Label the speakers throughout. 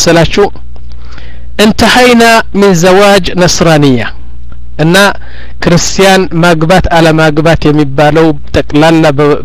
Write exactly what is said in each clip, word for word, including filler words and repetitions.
Speaker 1: መሰላችሁ انتهينا من زواج نصرانية እና ክርስቲያን ማግባት አለ ማግባት የሚባለው ተቅላላ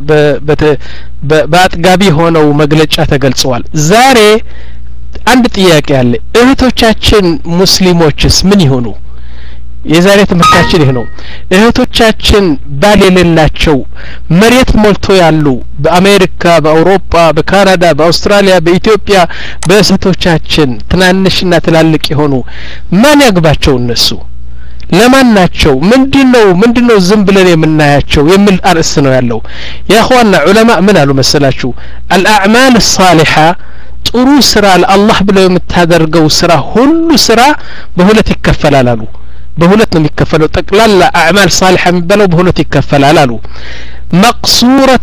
Speaker 1: በአጥጋቢ ሆነው መግለጫ ተገልጿል ዛሬ አንድ ጥያቄ አለ እህቶቻችን ሙስሊሞችስ ምን ይሆኑ የዛሬ ትምህርታችን ይሄ ነው እህቶቻችን ባል የሌላቸው መሬት ሞልቶ ያሉ በአሜሪካ በአውሮፓ በካናዳ በአውስትራሊያ በኢትዮጵያ በእህቶቻችን ትናንሽና ትላልቅ የሆኑ ማን ያግባቸው እነሱ ለማን ናቸው ምንድነው ምንድነው ዝም ብለን የምናያቸው የሚል አርዕስት ነው ያለው ያخوانا ዑለማ ምን አሉ መሰላችሁ الأعمال الصالحة ጥሩ ስራ ለአላህ ብለው የምታደርገው ስራ ሁሉ ስራ በሁለት ይከፈላል አሉ በሁለት ነው የሚከፈለው ጠቅላላ አዕማል صالحة የሚባለው በሁለት ይከፈላል አሉ مقصورة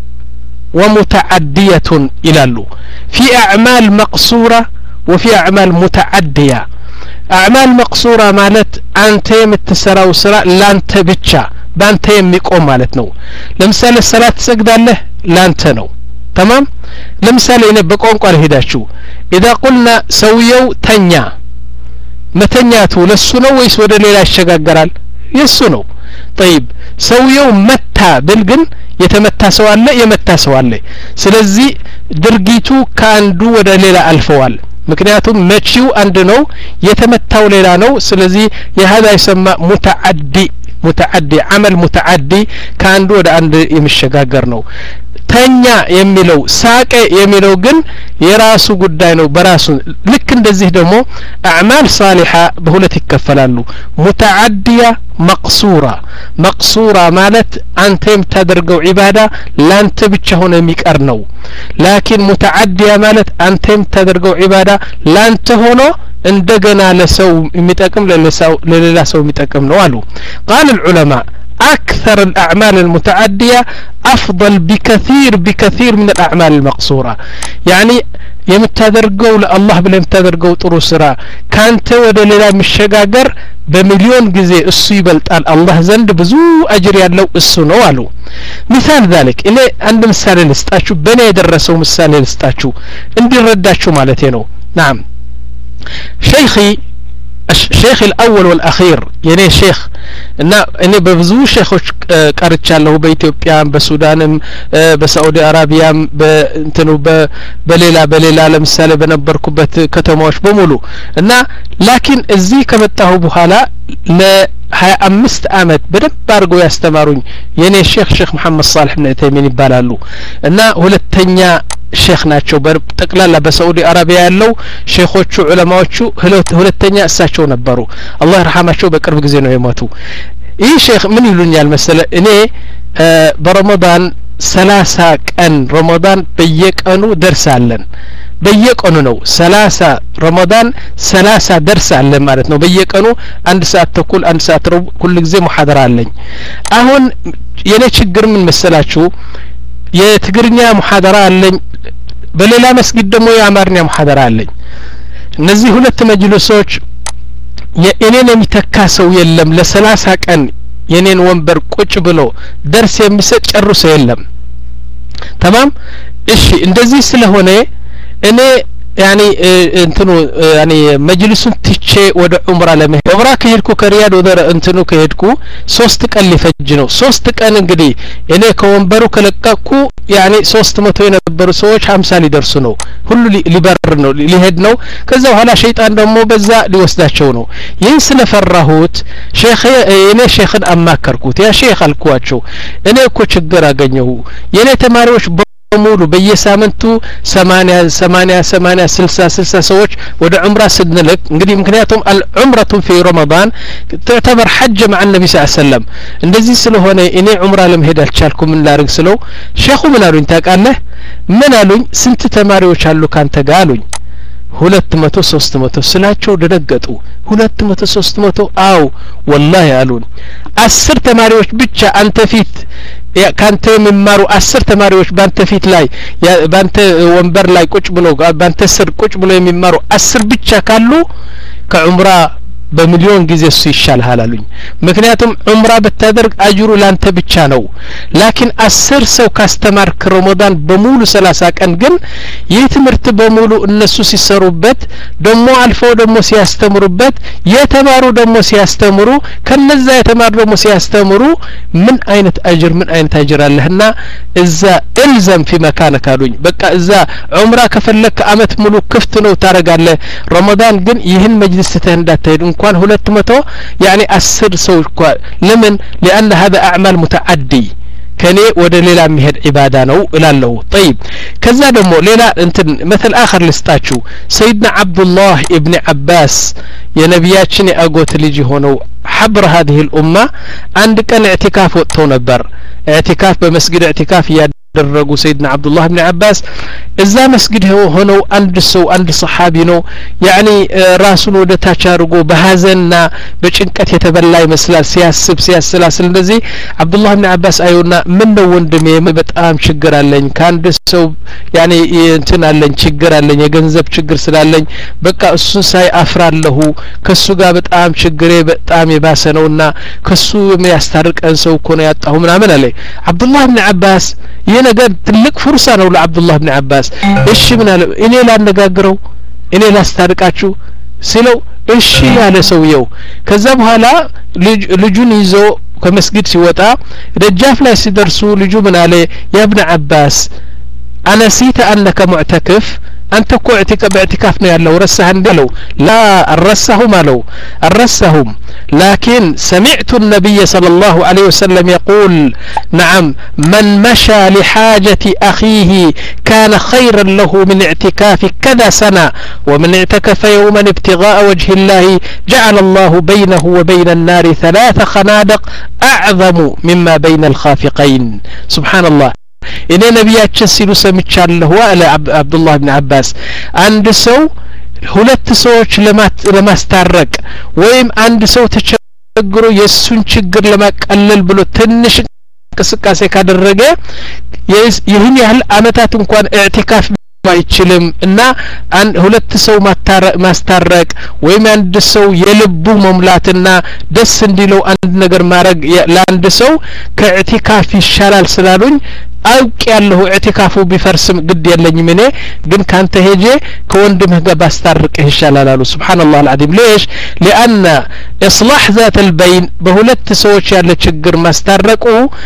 Speaker 1: ومتعدية ይላሉ في أعمال مقصورة وفي أعمال متعدية أعمال مقصورة مالت أنت يمتسراو سرا لانت بيتشا بانت يميقوم مالت نو لمثال الصلاة تسجد له لانت نو تمام لمثال إنه بقوم قال هداشو إذا قلنا سويو تنيا متنياتو لسنو ويسود ليلا الشقاقرال يسنو طيب سويو متى بلقن يتمتى سوالي يمتى سوالي سلزي درقيتو كان دو ودا ليلا الفوال ምክንያቱም መቺው አንድ ነው የተመታው ሌላ ነው ስለዚህ የهذا يسمى متعدي متعدي عمل متعدي كان ወደ አንድ የሚሸጋገር ነው ተኛ የሚለው ሳቀ የሚለው ግን የራሱ ጉዳይ ነው በራሱ ልክ እንደዚህ ደግሞ አዕማል صالحة በሁለት ይከፈላሉ متعدية مقصورة مقصورة ማለት አንተ የምታደርገው ዒባዳ ላንተ ብቻ ሆነ የሚቀር ነው لكن متعدية ማለት አንተ የምታደርገው ዒባዳ ላንተ ሆኖ እንደገና ለሰው የሚጠቅም ለሌላ ሰው የሚጠቅም ነው አሉ قال العلماء أكثر الأعمال المتعدية أفضل بكثير بكثير من الأعمال المقصورة يعني يمتدرجوا لله بلا يمتدرجوا طرو سرا كانت ودا ليلا مشغاغر بمليون جزء الصيبل قال الله زند بزو أجر يالله السو ነው አሉ مثال ذلك እኔ አንድ ምሳሌ ልስጣችሁ በኔ የደረሰው ምሳሌ ልስጣችሁ እንዲረዳችሁ ማለት ነው نعم شيخي الشيخ الأول والأخير يعني شيخ إن إني ببزو شيخوش قرتشالله بإثيوبيا بسودان بسعودي عربيا بنتنو بليلة بليلة لمثال بنبركوبت كتموش بمولو إن لكن الزي كمتاهو بحالا ل هاي أمست آمد بدب بارغو يستمرون يعني الشيخ شيخ محمد صالح بن عثيمين يبالالو إن هو التنيا ሼክ ናቸው በጠቅላላ በሳዑዲ አረቢያ ያለው ሼኾቹ ዑለማዎቹ ሁለተኛ እሳቸው ነበሩ አላህ ይርሐማቸው በቅርብ ጊዜ ነው የሞቱ ይህ ሼክ ምን ይሉኛል መሰለ እኔ በረመዳን ሰላሳ ቀን ረመዳን በየቀኑ ደርሳለን በየቀኑ ነው ሰላሳ ረመዳን ሰላሳ ደርሳለን ማለት ነው በየቀኑ አንድ ሰዓት ተኩል አንድ ሰዓት ሁሉ ጊዜ ሙሐደራ አለኝ አሁን የኔ ችግር ምን መሰላችሁ የትግርኛ ሙሐደራ አለኝ በሌላ መስጊድ ደግሞ የአማርኛ ሙሐደራ አለኝ እነዚህ ሁለት መጅልሶች የእኔን የሚተካ ሰው የለም ለሰላሳ ቀን የኔን ወንበር ቁጭ ብሎ ደርስ የሚሰጥ ጨርሶ የለም تمام እሺ እንደዚህ ስለሆነ እኔ يعني انتنو يعني مجلس تيچه ወደ ዑምራ ለመሄድ ዑምራ ከሄድኩ ከሪያድ ወደ እንትኑ ከሄድኩ ሶስት ቀን ሊፈጅ ነው ሶስት ቀን እንግዲህ እኔ ከወንበሩ ከለቀቁ يعني ሶስት መቶ የነበሩ ሰዎች ሃምሳ ሊደርሱ ነው ሁሉ ሊበር ነው ሊሄድ ነው ከዛ በኋላ ሸይጣን ደግሞ በዛ ሊወስዳቸው ነው ይህን ስለፈራሁት ሼኽ እኔ ሼኽን አማከርኩት ያ ሼኽ አልኳቸው እኔ እኮ ችግር አገኘሁ የኔ ተማሪዎች ሙሉ በየሳምንቱ ሰማንያ ሰማንያ ሰማንያ ስልሳ ስልሳ ሰዎች ወደ ዑምራ ስንልክ እንግዲህ ምክንያቱም العمرة في رمضان تعتبر حج مع النبي صلى الله عليه وسلم እንደዚህ ስለሆነ እኔ ዑምራ ለመሄድ አልቻልኩም ምን ላርግ ስለው ሼኹ ምን አሉኝ ታውቃለህ ምን አሉኝ ስንት ተማሪዎች አሉ ካንተ ጋር አሉኝ ሁለት መቶ ሶስት መቶ ስላቸው ደነገጡ ሁለት መቶ ሶስት መቶ አው والله አሉን አስር ተማሪዎች ብቻ አንተ ፊት ካንተ የሚማሩ አስር ተማሪዎች ባንተ ፊት ላይ ባንተ ወንበር ላይ ቁጭ ብሎ ባንተ ስር ቁጭ ብሎ የሚማሩ አስር ብቻ ካሉ ከዑምራ በሚሊዮን ጊዜ እሱ ይሻልሃል አሉኝ ምክንያቱም ዑምራ በታደርግ አጅሩ ላንተ ብቻ ነው ላኪን አስር ሰው ካስተማርክ ረመዳን በሙሉ ሰላሳ ቀን ግን ይህ ትምህርት በሙሉ እነሱ ሲሰሩበት ደሞ አልፈው ደሞ ሲያስተምሩበት የተማሩ ደሞ ሲያስተምሩ ከነዛ የተማሩ ደሞ ሲያስተምሩ ምን አይነት አጅር ምን አይነት አጅር አለህና እዛ الزم في مكانك አሉኝ በቃ እዛ ዑምራ ከፈለክ አመት ሙሉ ክፍት ነው ታረጋለህ ረመዳን ግን ይህን መጅልስ ተንዳተሄድ እንኳን ሁለት መቶ يعني አስር ሰው ለምን لان هذا اعمال متعدي ከኔ ወደ ሌላ የሚሄድ ኢባዳ ነው እላለሁ طيب ከዛ ደግሞ ሌላ እንትን مثل اخر ልስጣችሁ سيدنا عبد الله ابن عباس የነብያችን ያጎት ልጅ ሆነው حبر هذه الامه አንድ ቀን اعتكاف ወጥተው ነበር اعتكاف በመስጊድ اعتكاف ደረጉ سيدنا عبد الله بن عباس እዛ መስጊድ ሆነው አንድ ሰው አንድ ሰሃቢ ነው يعني ራሱን ወደ ታች አርጎ በሐዘንና በጭንቀት የተበላ ይመስላል ሲያስብ ሲያስላስል እንደዚህ عبد الله بن عباس አዩና ምን ነው ወንድሜ በጣም ችግር አለኝ ካንድ ሰው يعني እንትን አለኝ ችግር አለኝ የገንዘብ ችግር ስላለኝ በቃ እሱን ሳይ አፍራለሁ ከሱ ጋር በጣም ችግሬ በጣም የባሰ ነውና ከሱ የሚያስታርቀን ሰው እኮ ነው ያጣሁ ምናምን አለ عبد الله بن عباس ነገር ትልቅ ፍርሳ ነው ለአብዱላህ ኢብኑ አባስ እሺ ምን አለ እኔ ላነጋግረው እኔ ላስታርቃችሁ ሲለው እሺ ያለ ሰውየው ከዛ በኋላ ልጁን ይዞ ከመስጊድ ሲወጣ ደጃፍ ላይ ሲደርሱ ልጁ ምን አለ ያ ኢብኑ አባስ አነሲተ አንከ ሙዕተክፍ أنت كو اعتكاف باعتكاف نيالله ورسها ندلو لا الرسهم لو الرسهم لكن سمعت النبي صلى الله عليه وسلم يقول نعم من مشى لحاجة أخيه كان خيرا له من اعتكاف كذا سنة ومن اعتكف يوما ابتغاء وجه الله جعل الله بينه وبين النار ثلاث خنادق أعظم مما بين الخافقين سبحان الله እኔ ነብያችን ሲሉ ሰምቻለሁ አለ አብዱላህ ኢብኑ አባስ አንድ ሰው ሁለት ሰዎች ለማስታረቅ ወይም አንድ ሰው ተቸግሮ የሱን ችግር ለማቀለል ብሎ ትንሽ እንቅስቃሴ ካደረገ ይህን ያህል አመታት እንኳን ኢዕቲካፍ ማይችልም እና አንድ ሁለት ሰው ማስታረቅ ወይም አንድ ሰው የልቡ መሙላትና ደስ እንዲለው አንድ ነገር ማድረግ ለአንድ ሰው ከኢዕቲካፍ ይሻላል ስላሉኝ አውቅ ያለው ኢዕቲካፉ ቢፈርስም ግድ የለኝም እኔ ግን ካንተ ሄጄ ከወንድምህ ጋር ባስታርቅህ ይሻላል አሉ ሱብሃንአላህ العظيم ليش لان اصلاح ذات البين በሁለት ሰዎች ያለ ችግር ማስታረቁ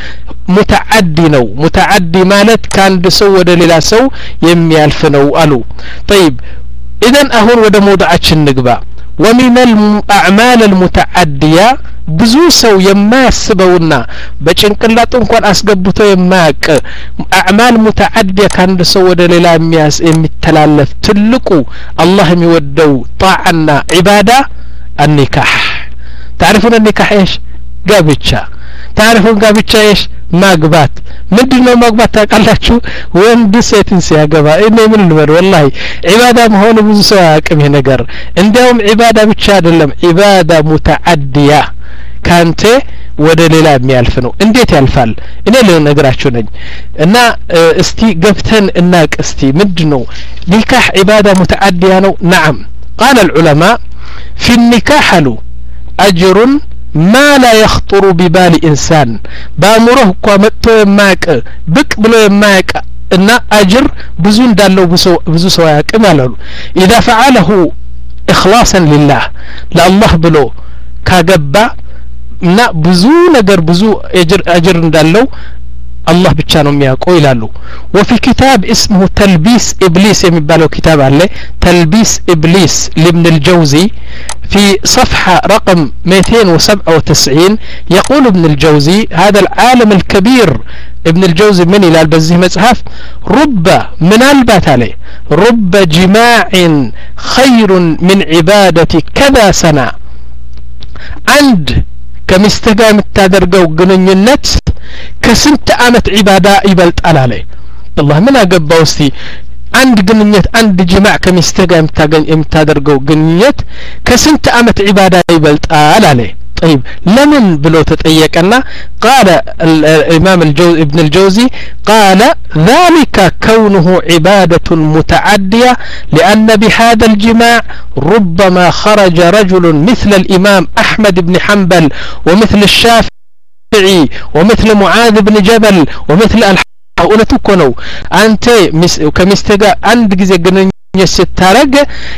Speaker 1: متعدي ነው متعدي ማለት ካንድ ሰው ወደ ሌላ ሰው የሚያልፍ ነው አሉ طيب اذا አሁን ወደ ሞዱዓችን ንግባ ومن الاعمال المتعديه ብዙ ሰው የማያስበውና በጭንቅላቱ እንኳን አስገብቶ የማያቅ አዕማል ሙተዓዲያ ካንድ ሰው ወደ ሌላ የሚያስ የሚተላለፍ ትልቁ አላህ የሚወደው ጣዓና ዒባዳ النكاح تعرفون النكاح ايش ጋብቻ تعرفون ጋብቻ ايش ማግባት ምንድነው ማግባት ታውቃላችሁ ወንድ ሴትን ሲያገባ እኔ ምን ልበል والله ዒባዳ መሆኑ ብዙ ሰው ያቅም ይሄ ነገር እንዲያውም ዒባዳ ብቻ አይደለም ዒባዳ ሙተዓዲያ ካንተ ወደ ሌላ የሚያልፍ ነው እንዴት ያልፋል እኔ ልነግራችሁ ነኝ እና እስቲ ገብተን እናቅ እስቲ ምንድነው ኒካህ ዒባዳ ሙተዓዲያ ነው نعم قال العلماء في النكاح له أجر ما لا يخطر ببال إنسان بأمره قامته يماك بك بلو يماك إن أجر بزون دالو بزو سواك مالو إذا فعله إخلاصا لله لا الله بلو كاقبا نا بزو نقر بزو أجر أجر دالو الله بتشانو مياكو يلالو وفي كتاب اسمه تلبيس إبليس يمبالو كتاب عليه تلبيس إبليس لابن الجوزي في صفحة رقم مئتين وسبعة وتسعين يقول ابن الجوزي هذا العالم الكبير ابن الجوزي من إلى البزيه مصحف رب من البات عليه رب جماع خير من عبادة كذا سنة عند كمستقام التادرقو قننينت كسنت عامت عبادة يبلت على الله من أقبا وستي عند قننيت عند جماع كمستقام التادرقو قننيت كسنت عامت عبادة يبلت على طيب لمن بلو تطيقنا قال الامام الجوزي ابن الجوزي قال ذلك كونه عبادة متعدية لأن بهذا الجماع ربما خرج رجل مثل الإمام أحمد بن حنبل ومثل الشافعي ومثل معاذ بن جبل ومثل الحاولة كونو أنت كمستقى عند جزء يسترق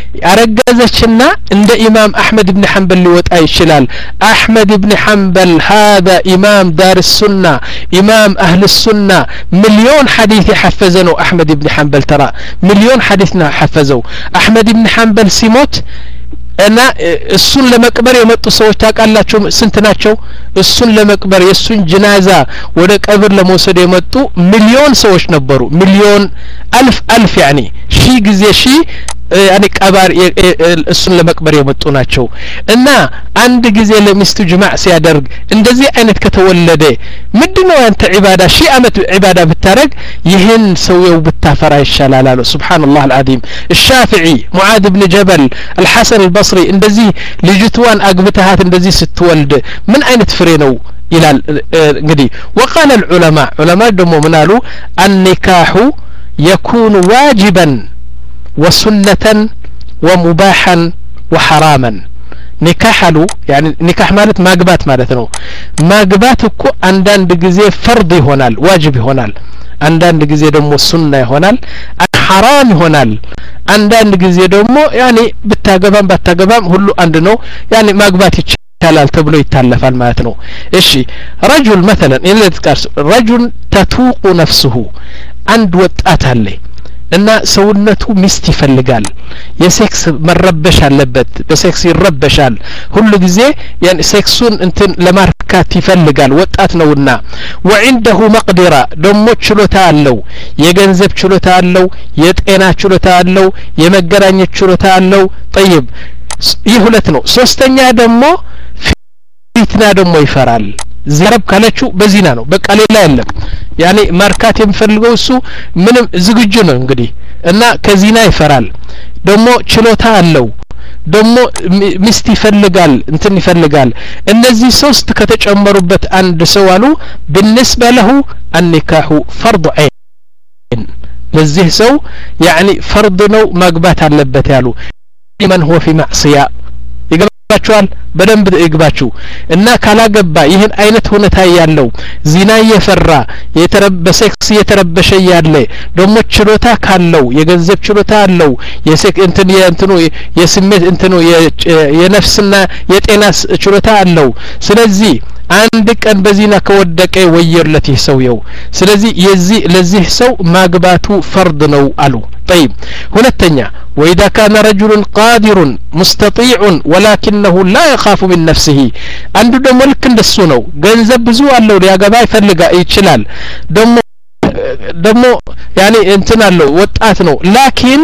Speaker 1: أرجزتنا عند إمام أحمد بن حنبل لوت أي شلال أحمد بن حنبل هذا إمام دار السنة إمام أهل السنة مليون حديث حفزنه أحمد بن حنبل ترى مليون حديثنا حفزوا أحمد بن حنبل سيموت أنا السن لمقبر يمطو سويت تاقالاچو سنتناچو السن لمقبر يسن جنازة وده قبر لموسد يمطو مليون سويش نبرو مليون ألف ألف يعني شي غزي شي يعني قبر السن لمقبر يمطو ናቸው እና አንድ ጊዜ ለሚስቱ ጅማዕ ሲያደርግ እንደዚህ አይነት ከተወለደ ምንድነው አንተ ዒባዳ ሺ አመት ዒባዳ ብታረግ ይህን ሰውየው ብታፈራ ይሻላል አሉ ሱብሃንአላህ አልዓዚም الشافعي معاذ بن جبل الحسن البصري እንደዚህ ልጅቷን አግብተሃት እንደዚህ ስትወልድ ምን አይነት ፍሬ ነው ይላል እንግዲህ وقال العلماء علماء ደሞ ምን አሉ النكاح يكون واجبا وسنة ومباحا وحراما نكاح له يعني نكاح مالت ማግባት ማለት ነው ማግባት እኮ አንዳንድ ጊዜ ፈርድ ይሆናል ዋጅብ ይሆናል አንዳንድ ጊዜ ደግሞ ሱና ይሆናል حرام ይሆናል አንዳንድ ጊዜ ደግሞ يعني ብታገባም ባታገባም ሁሉ አንድ ነው يعني ማግባት ይቻላል ተብሎ ይታለፋል ማለት ነው እሺ رجل مثلا إن رجل تتوق نفسه አንድ ወጣት አለ እና ሰውነቱ ሚስት ይፈልጋል የሴክስ መረበሽ አለበት በሴክስ ይረበሻል ሁሉ ጊዜ ያን ሴክሱን እንትን ለማርካት ይፈልጋል ወጣት ነውና وعنده مقدرة ደሞ ችሎታ አለው የገንዘብ ችሎታ አለው የጤና ችሎታ አለው የመገናኘት ችሎታ አለው طيب ይህ ሁለት ነው ሶስተኛ ደግሞ ፊትና ደግሞ ይፈራል ዘረብ ካለችው በዚና ነው በቃ ሌላ የለም ያኔ ማርካት የሚፈልገው እሱ ምንም ዝግጁ ነው እንግዲህ እና ከዚና ይፈራል ደግሞ ችሎታ አለው ደግሞ ሚስት ይፈልጋል እንትን ይፈልጋል እነዚህ ሶስት ከተጨመሩበት አንድ ሰው አሉ بالنسبه له النكاح فرض عين ለዚህ ሰው يعني فرض ነው ማግባት አለበት ያሉ من هو في معصيه ይገባችኋል በደንብ ይግባችሁ እና ካላገባ ይሄን አይነት ሁኔታ ያለው ዚና እየፈራ የተረበሰክስ እየተረበሸ ያለ ደሞ ችሎታ ካለው የገንዘብ ችሎታ አለው የሴክ እንትን የእንትኑ የስሜት እንትኑ የነፍስና የጤና ችሎታ አለው ስለዚህ አንድ ቀን በዚና ከወደቀ ወየርለት ይሰውየው ስለዚህ የዚህ ለዚህ ሰው ማግባቱ ፈርድ ነው አሉ طيب ሁለተኛ واذا كان رجل قادر مستطيع ولكنه لا يخاف من نفسه አንዱ ደሞ ልክ እንደሱ ነው ገንዘብ ብዙ አለው ሊያገባ ይፈልጋ ይችላል ደሞ ደሞ يعني እንትን አለው ወጣት ነው لكن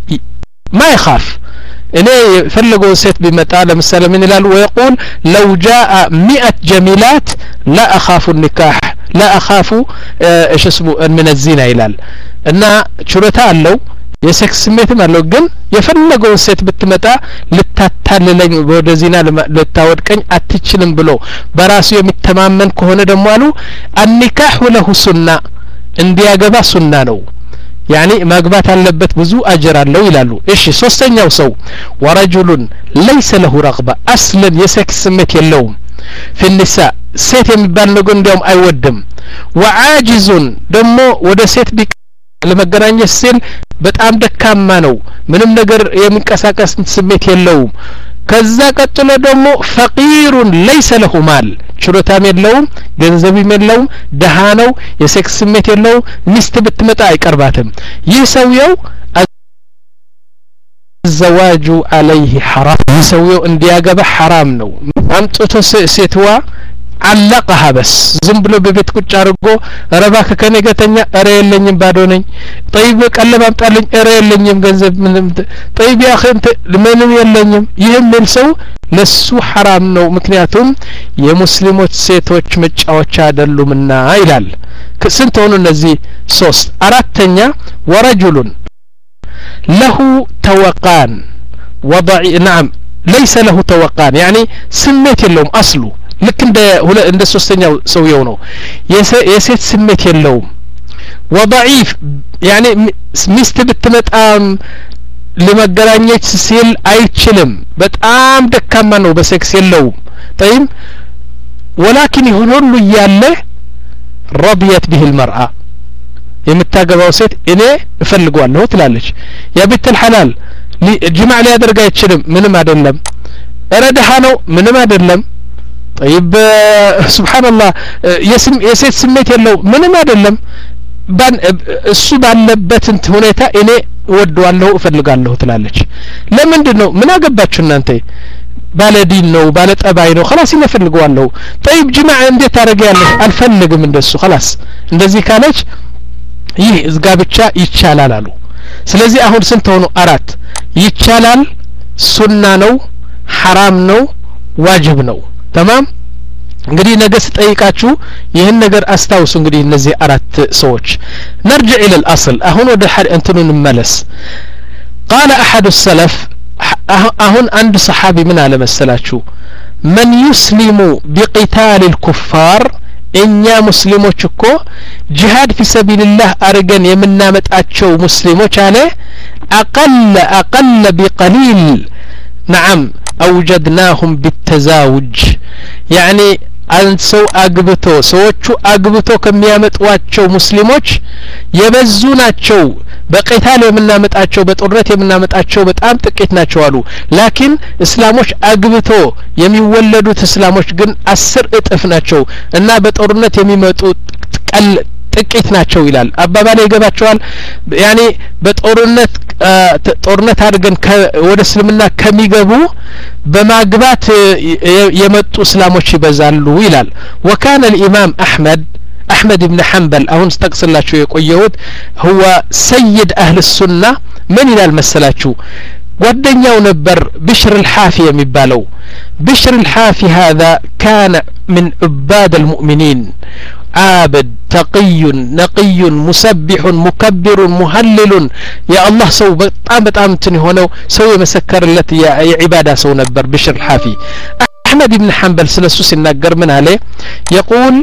Speaker 1: ما يخاف እኔ ፈለገው ሴት ቢመጣ ለምሳሌ ምን ይላል ويقول لو جاء مئة جميلات لا اخاف النكاح لا اخاف ايش اسمه من الزنا ይላል እና ችሎታ አለው የሴክስ ስሜትም አለው ግን የፈለገው ሴት ብትመጣ ልታታለለኝ ወደ ዚና ልታወድቀኝ አትችልም ብሎ በራሱ የሚተማመን ከሆነ ደግሞ አሉ النكاح له سنة እንዲያገባ ሱና ነው يعني ማግባት አለበት ብዙ አጅር አለው ይላሉ እሺ ሶስተኛው ሰው ورجل ليس له رغبة اصلا የሴክስ ስሜት የለውም في النساء ሴት የሚባል ነገር እንደውም አይወድም وعاجز ደግሞ ወደ ሴት ቢቅ ለመገናኘት ሲል በጣም ደካማ ነው ምንም ነገር የሚንቀሳቀስ ስሜት የለውም ከዛ ቀጥሎ ደግሞ فقير ليس له مال ችሎታም የለውም ገንዘብም የለውም ደሃ ነው የሴክስ ስሜት የለውም ሚስት ብትመጣ አይቀርባትም ይህ ሰውየው الزواج عليه حرام ሰውየው እንዲያገባ حرام ነው አምጥቶ ሴትዋ علقها بس ዝም ብሎ በቤት ቁጭ አድርጎ ረባከ ከኔ ገተኛ አረ የለኝም ባዶ ነኝ طيب ቀለብ አምጣልኝ አረ የለኝም ገንዘብ ምንም طيب يا اخي انت ምንም የለኝም ይሄን ሰው ለሱ حرام ነው ምክንያቱም የሙስሊሞች ሴቶች መጫወቻ አይደሉምና ይላል ስንት ሆኑ እነዚህ ሶስት አራተኛ ورجل له توقان وضع نعم ليس له توقان يعني سميت የለውም አስሉ ልክ እንደ እንደ ሶስተኛው ሰውየው ነው የሴት ስሜት የለውም وضعيف يعني ሚስት ብትመጣም ለመገናኘት ሲል አይችልም በጣም ደካማ ነው በሴክስ የለውም طيب ولكن ይሁን ሁሉ ያለ رضيت به المرأة የምታገባው ሴት እኔ እፈልጋለሁ ትላለች ያ ቤት الحلال ጅማዕ ሊያደርግ አይችልም ምንም አይደለም ረዳሃ ነው ምንም አይደለም طيب سبحان الله የስም የሴት ስሜት የለው ምንም አይደለም ባን እሱ ባለበት እንት ሁኔታ እኔ ወደዋለሁ እፈልጋለሁ ትላለች ለምንድነው ምን አገባችሁ እናንተ ባለዲን ነው ባለ ጠባይ ነው خلاص ይፈልጋለሁ طيب ጅማዕ እንዴት ታረጋለህ አልፈልግም እንደሱ خلاص እንደዚህ ካለች ይህ ጋብቻ ይቻላል አሉ ስለዚህ አሁን ስንት ሆኖ አራት ይቻላል ሱና ነው حرام ነው ዋጅብ ነው تمام እንግዲህ ነገ ስጠይቃችሁ ይሄን ነገር አስታውሱ እንግዲህ እነዚህ አራት ሰዎች نرجع الى الاصل አሁን ወደ እንትኑ እንመለስ قال احد السلف አሁን አንድ ሰሃቢ ምን አለ መሰላችሁ من يسلم بقتال الكفار እኛ ሙስሊሞች እኮ ጂሃድ في سبيل الله አርገን የምናመጣቸው ሙስሊሞች አለ اقل اقل بقليل نعم اوجدناهم بالتزاوج يعني አንድ ሰው አግብቶ ሰዎቹ አግብቶ ከሚያመጧቸው ሙስሊሞች የበዙ ናቸው በቂታል የምናመጣቸው በጦርነት የምናመጣቸው በጣም ጥቂት ናቸው አሉ ላኪን እስላሞች አግብቶ የሚወለዱት እስላሞች ግን አስር እጥፍ ናቸው እና በጦርነት የሚመጡ ቀል ጥቂት ናቸው ይላል አባባሌ ይገባቸዋል ያኒ በጦርነት ጦርነት አድርገን ወደ እስልምና ከሚገቡ በማግባት የመጡ እስላሞች ይበዛሉ ይላል وكان الامام احمد احمد بن حنبل አሁን ተጠቅስላችሁ የቆየውት هو سيد اهل السنه من ይላል መሰላችሁ ጓደኛው ነበር بشر الحافي የሚባለው بشر الحافي هذا كان من عباد المؤمنين عابد تقي نقي مسبح مكبر مهلل يا الله سو በጣም በጣም እንትን ሆነው ሰው የመሰከረለት የዒባዳ ሰው ነበር بشر الحافي احمد بن حنبل ስለሱ ሲናገር ምን አለ يقول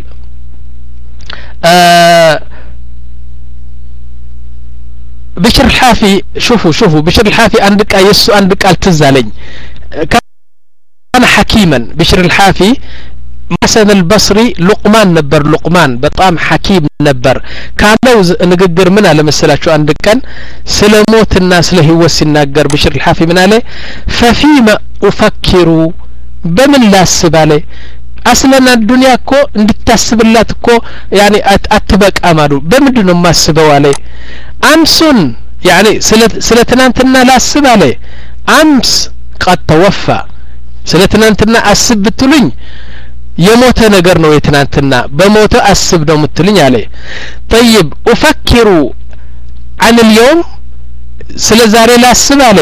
Speaker 1: بشر الحافي شوفوا شوفوا بشر الحافي عند قال يسو عند قال تزالኝ كان حكيما بشر الحافي حسن البصري لقمان نبر لقمان بطام حكيم نبر كانوا نغغر من على مسلاچو عند كان سلموت الناس له هو سيناغر بشر الحافي من عليه ففيما افكر بمن لا سباله اصلا الدنيا كو እንድታስብላት እኮ يعني አትበቃም አሉ በምንድነው ማስበው አለ امسن يعني ስለትናንትና ላስብ አለ امس قد توفى ስለትናንትና አስብ ብትሉኝ የሞተ ነገር ነው የትናንትና በሞተ አስብ ነው ምትልኝ አለ طيب افكر عن اليوم ስለዛሬ ላስብ አለ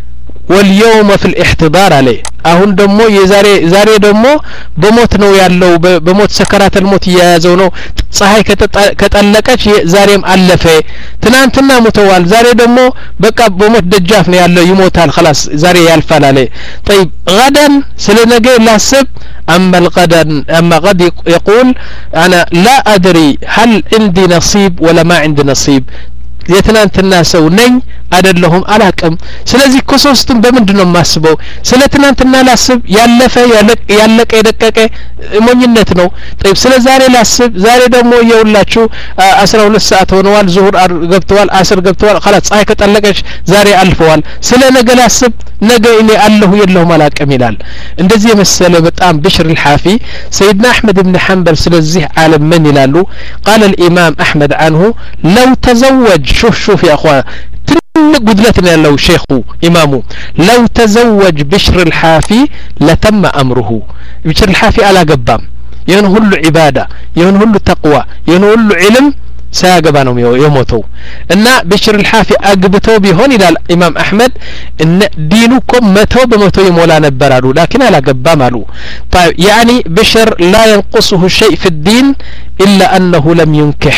Speaker 1: واليوم في الاحتضار عليه አሁን ደግሞ የዛሬ ዛሬ ደግሞ በሞት ነው ያለው በሞት ሰከራት الموت ያያዘው ነው ፀሐይ ከጠለቀች ዛሬም አለፈ ትናንትና ሞተዋል ዛሬ ደግሞ በቃ በሞት ደጃፍ ነው ያለው ይሞታል خلاص ዛሬ ያልፋል አለ طيب غدا ስለነገ ላስብ اما الغدا اما غد يقول انا لا ادري هل عندي نصيب ولا ما عندي نصيب የትናንትና ሰው ነኝ አይደለሁም አላቀም ስለዚህ ኮሶስቱም በመንድነው ማስበው ስለትናንትና ላስብ ያለፈ ያለቀ የደቀቀ ሞኝነት ነው طيب ስለ ዛሬ ላስብ ዛሬ ደግሞ የውላችሁ አስራ ሁለት ሰዓት ሆነዋል ዙሁር ገብተዋል አስር ገብተዋል خلاص ፀሐይ ከጠለቀች ዛሬ አልፈዋል ስለ ነገ ላስብ ነገ እኔ አለሁ የለሁም አላቀም ይላል እንደዚህ የመሰለ በጣም بشر الحافي سيدنا احمد بن حنبل ስለዚህ ዓለም ምን ይላሉ قال الامام احمد عنه لو تزوج شوف شوف يا اخوان ትልቅ ጉድለት ነው ያለው ሼኹ ኢማሙ لو تزوج بشر الحافي لتم امره بشر الحافي አላገባም ይሄን ሁሉ ዒባዳ ይሄን ሁሉ ተቅዋ ይሄን ሁሉ ዒልም ሳያገባ ነው የሞተው እና بشر الحافي አግብቶ ቢሆን ይላል ኢማም አህመድ እነ ዲኑ እኮ መቶ በመቶ ይሞላ ነበር አሉ لكن አላገባም አሉ يعني بشر لا ينقصه شيء في الدين إلا أنه لم ينكح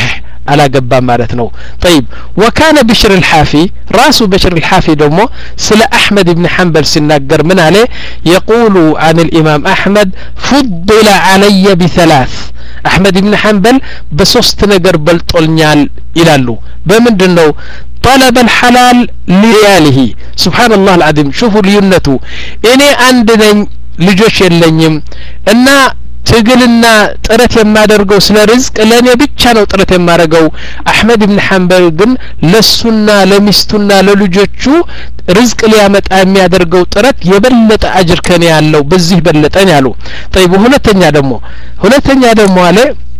Speaker 1: አላገባም ማለት ነው طيب وكان بشر الحافي راسه بشر الحافي ደግሞ ስለ አህመድ ኢብኑ ሐንበል ሲናገር ምን አለ يقول عن الامام احمد فضل علي بثلاث አህመድ ኢብኑ ሐንበል በሶስት ነገር በልጦልኛል ይላሉ በምንድነው طلب الحلال لرياله سبحان الله العظيم شوفوا ልዩነቱ እኔ አንድ ነኝ ልጆች የለኝም እና ትግልና ጥረት የማደርገው ስለ ርዝቅ ለኔ ብቻ ነው ጥረት የማደርገው አህመድ ኢብኑ ሐንበል ግን ለሱና ለሚስቱና ለልጆቹ ርዝቅ ሊያመጣ የሚያደርገው ጥረት የበለጠ አጅር ከኔ ያለው በዚህ በለጠኝ አሉ طيب ሁለተኛ ደግሞ ሁለተኛ ደግሞ አለ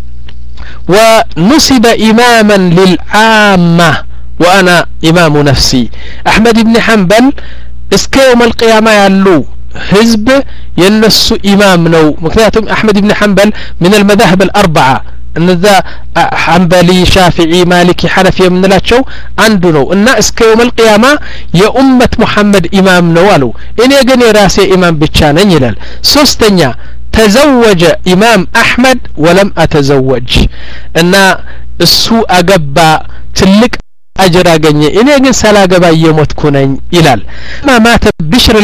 Speaker 1: ونصب إماما للعامة وأنا إمام نفسي أحمد بن حنبل እስከ يوم القيامة ያሉ حزب ينسو إمام نو مكنياتهم أحمد بن حنبل من المذاهب الأربعة إن ذا حنبلي شافعي مالكي حنفي من لا شو عنده نو إن اسك يوم القيامة يا أمة محمد إمام نوالو إن يجني راسي إمام بتشان ينال سوستنيا تزوج إمام أحمد ولم أتزوج إن السوء أجبا تلك أجر أجني إن يجن سلا جبا يموت كونين إلال ما مات بشر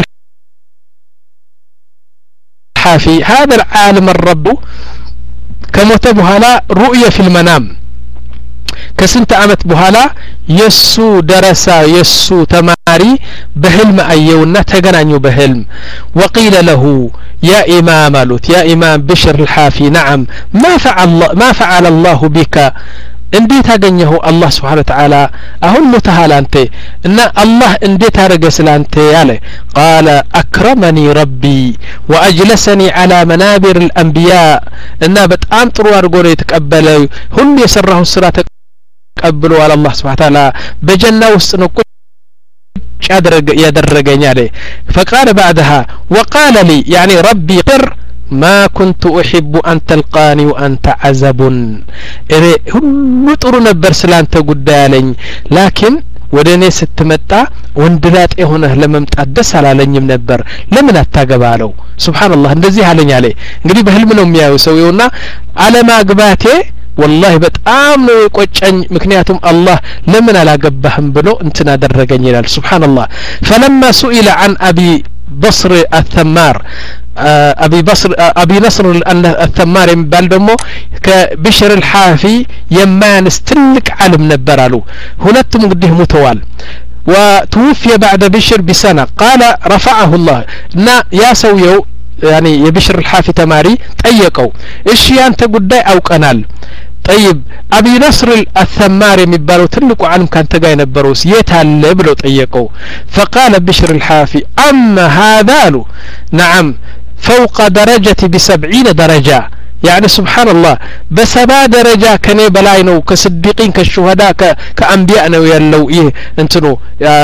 Speaker 1: الحافي هذا العالم الرب كموت بهلا رؤية في المنام كسنت عمت بهلا يسو درسا يسو تماري بهلم أيونا تجنانيو بهلم وقيل له يا إمام لوت يا إمام بشر الحافي نعم ما فعل الله ما فعل الله بك እንዴት አገኘው አላህ Subhanahu Wa Ta'ala አሁን ሙተሃል አንተ እና አላህ እንዴት አረገ ስላንተ ያለ قال اكرمني ربي واجلسني على منابر الانبياء እና በጣም ጥሩ አድርጎ ነው የተቀበለው ሁሉ የሰራው ስራ ተቀብሎ على الله Subhanahu Wa Ta'ala በጀና ውስጥ ነው ያደረገ ያደረገኝ አለ فقال بعدها وقال لي يعني ربي قر ما كنت أحب أن تلقاني وأنت عزب إذا هل طر نبر سلانت قدالين لكن ودني ستمتع وندلات إيه هنا لما متقدس على لين نبر لمن أتاقبالو سبحان الله ندزي علينا عليه قريب هل منهم يا يسويونا على ما قباته والله بتآمنوا يقوشن مكنياتهم الله لمن على قبهم بلو انتنا درقين يلال سبحان الله فلما سئل عن أبي بصر الثمار أبي بصر أبي نصر الثمار بالدمو كبشر الحافي يمان استلك علم نبرالو هنتم قده متوال وتوفي بعد بشر بسنة قال رفعه الله نا يا سويو يعني يبشر الحافي تماري طيقوا ايش انت قداي او قنال طيب أبي نصر الثمار مبالو تلقوا عنهم كان تقاين البروس يتهل بلو طيقوا فقال بشر الحافي أما هذا له نعم فوق درجة بسبعين درجة يعني سبحان الله بسبع درجة كني بلاينو كصديقين كالشهداء كأنبياءنا ويالو إيه انتنو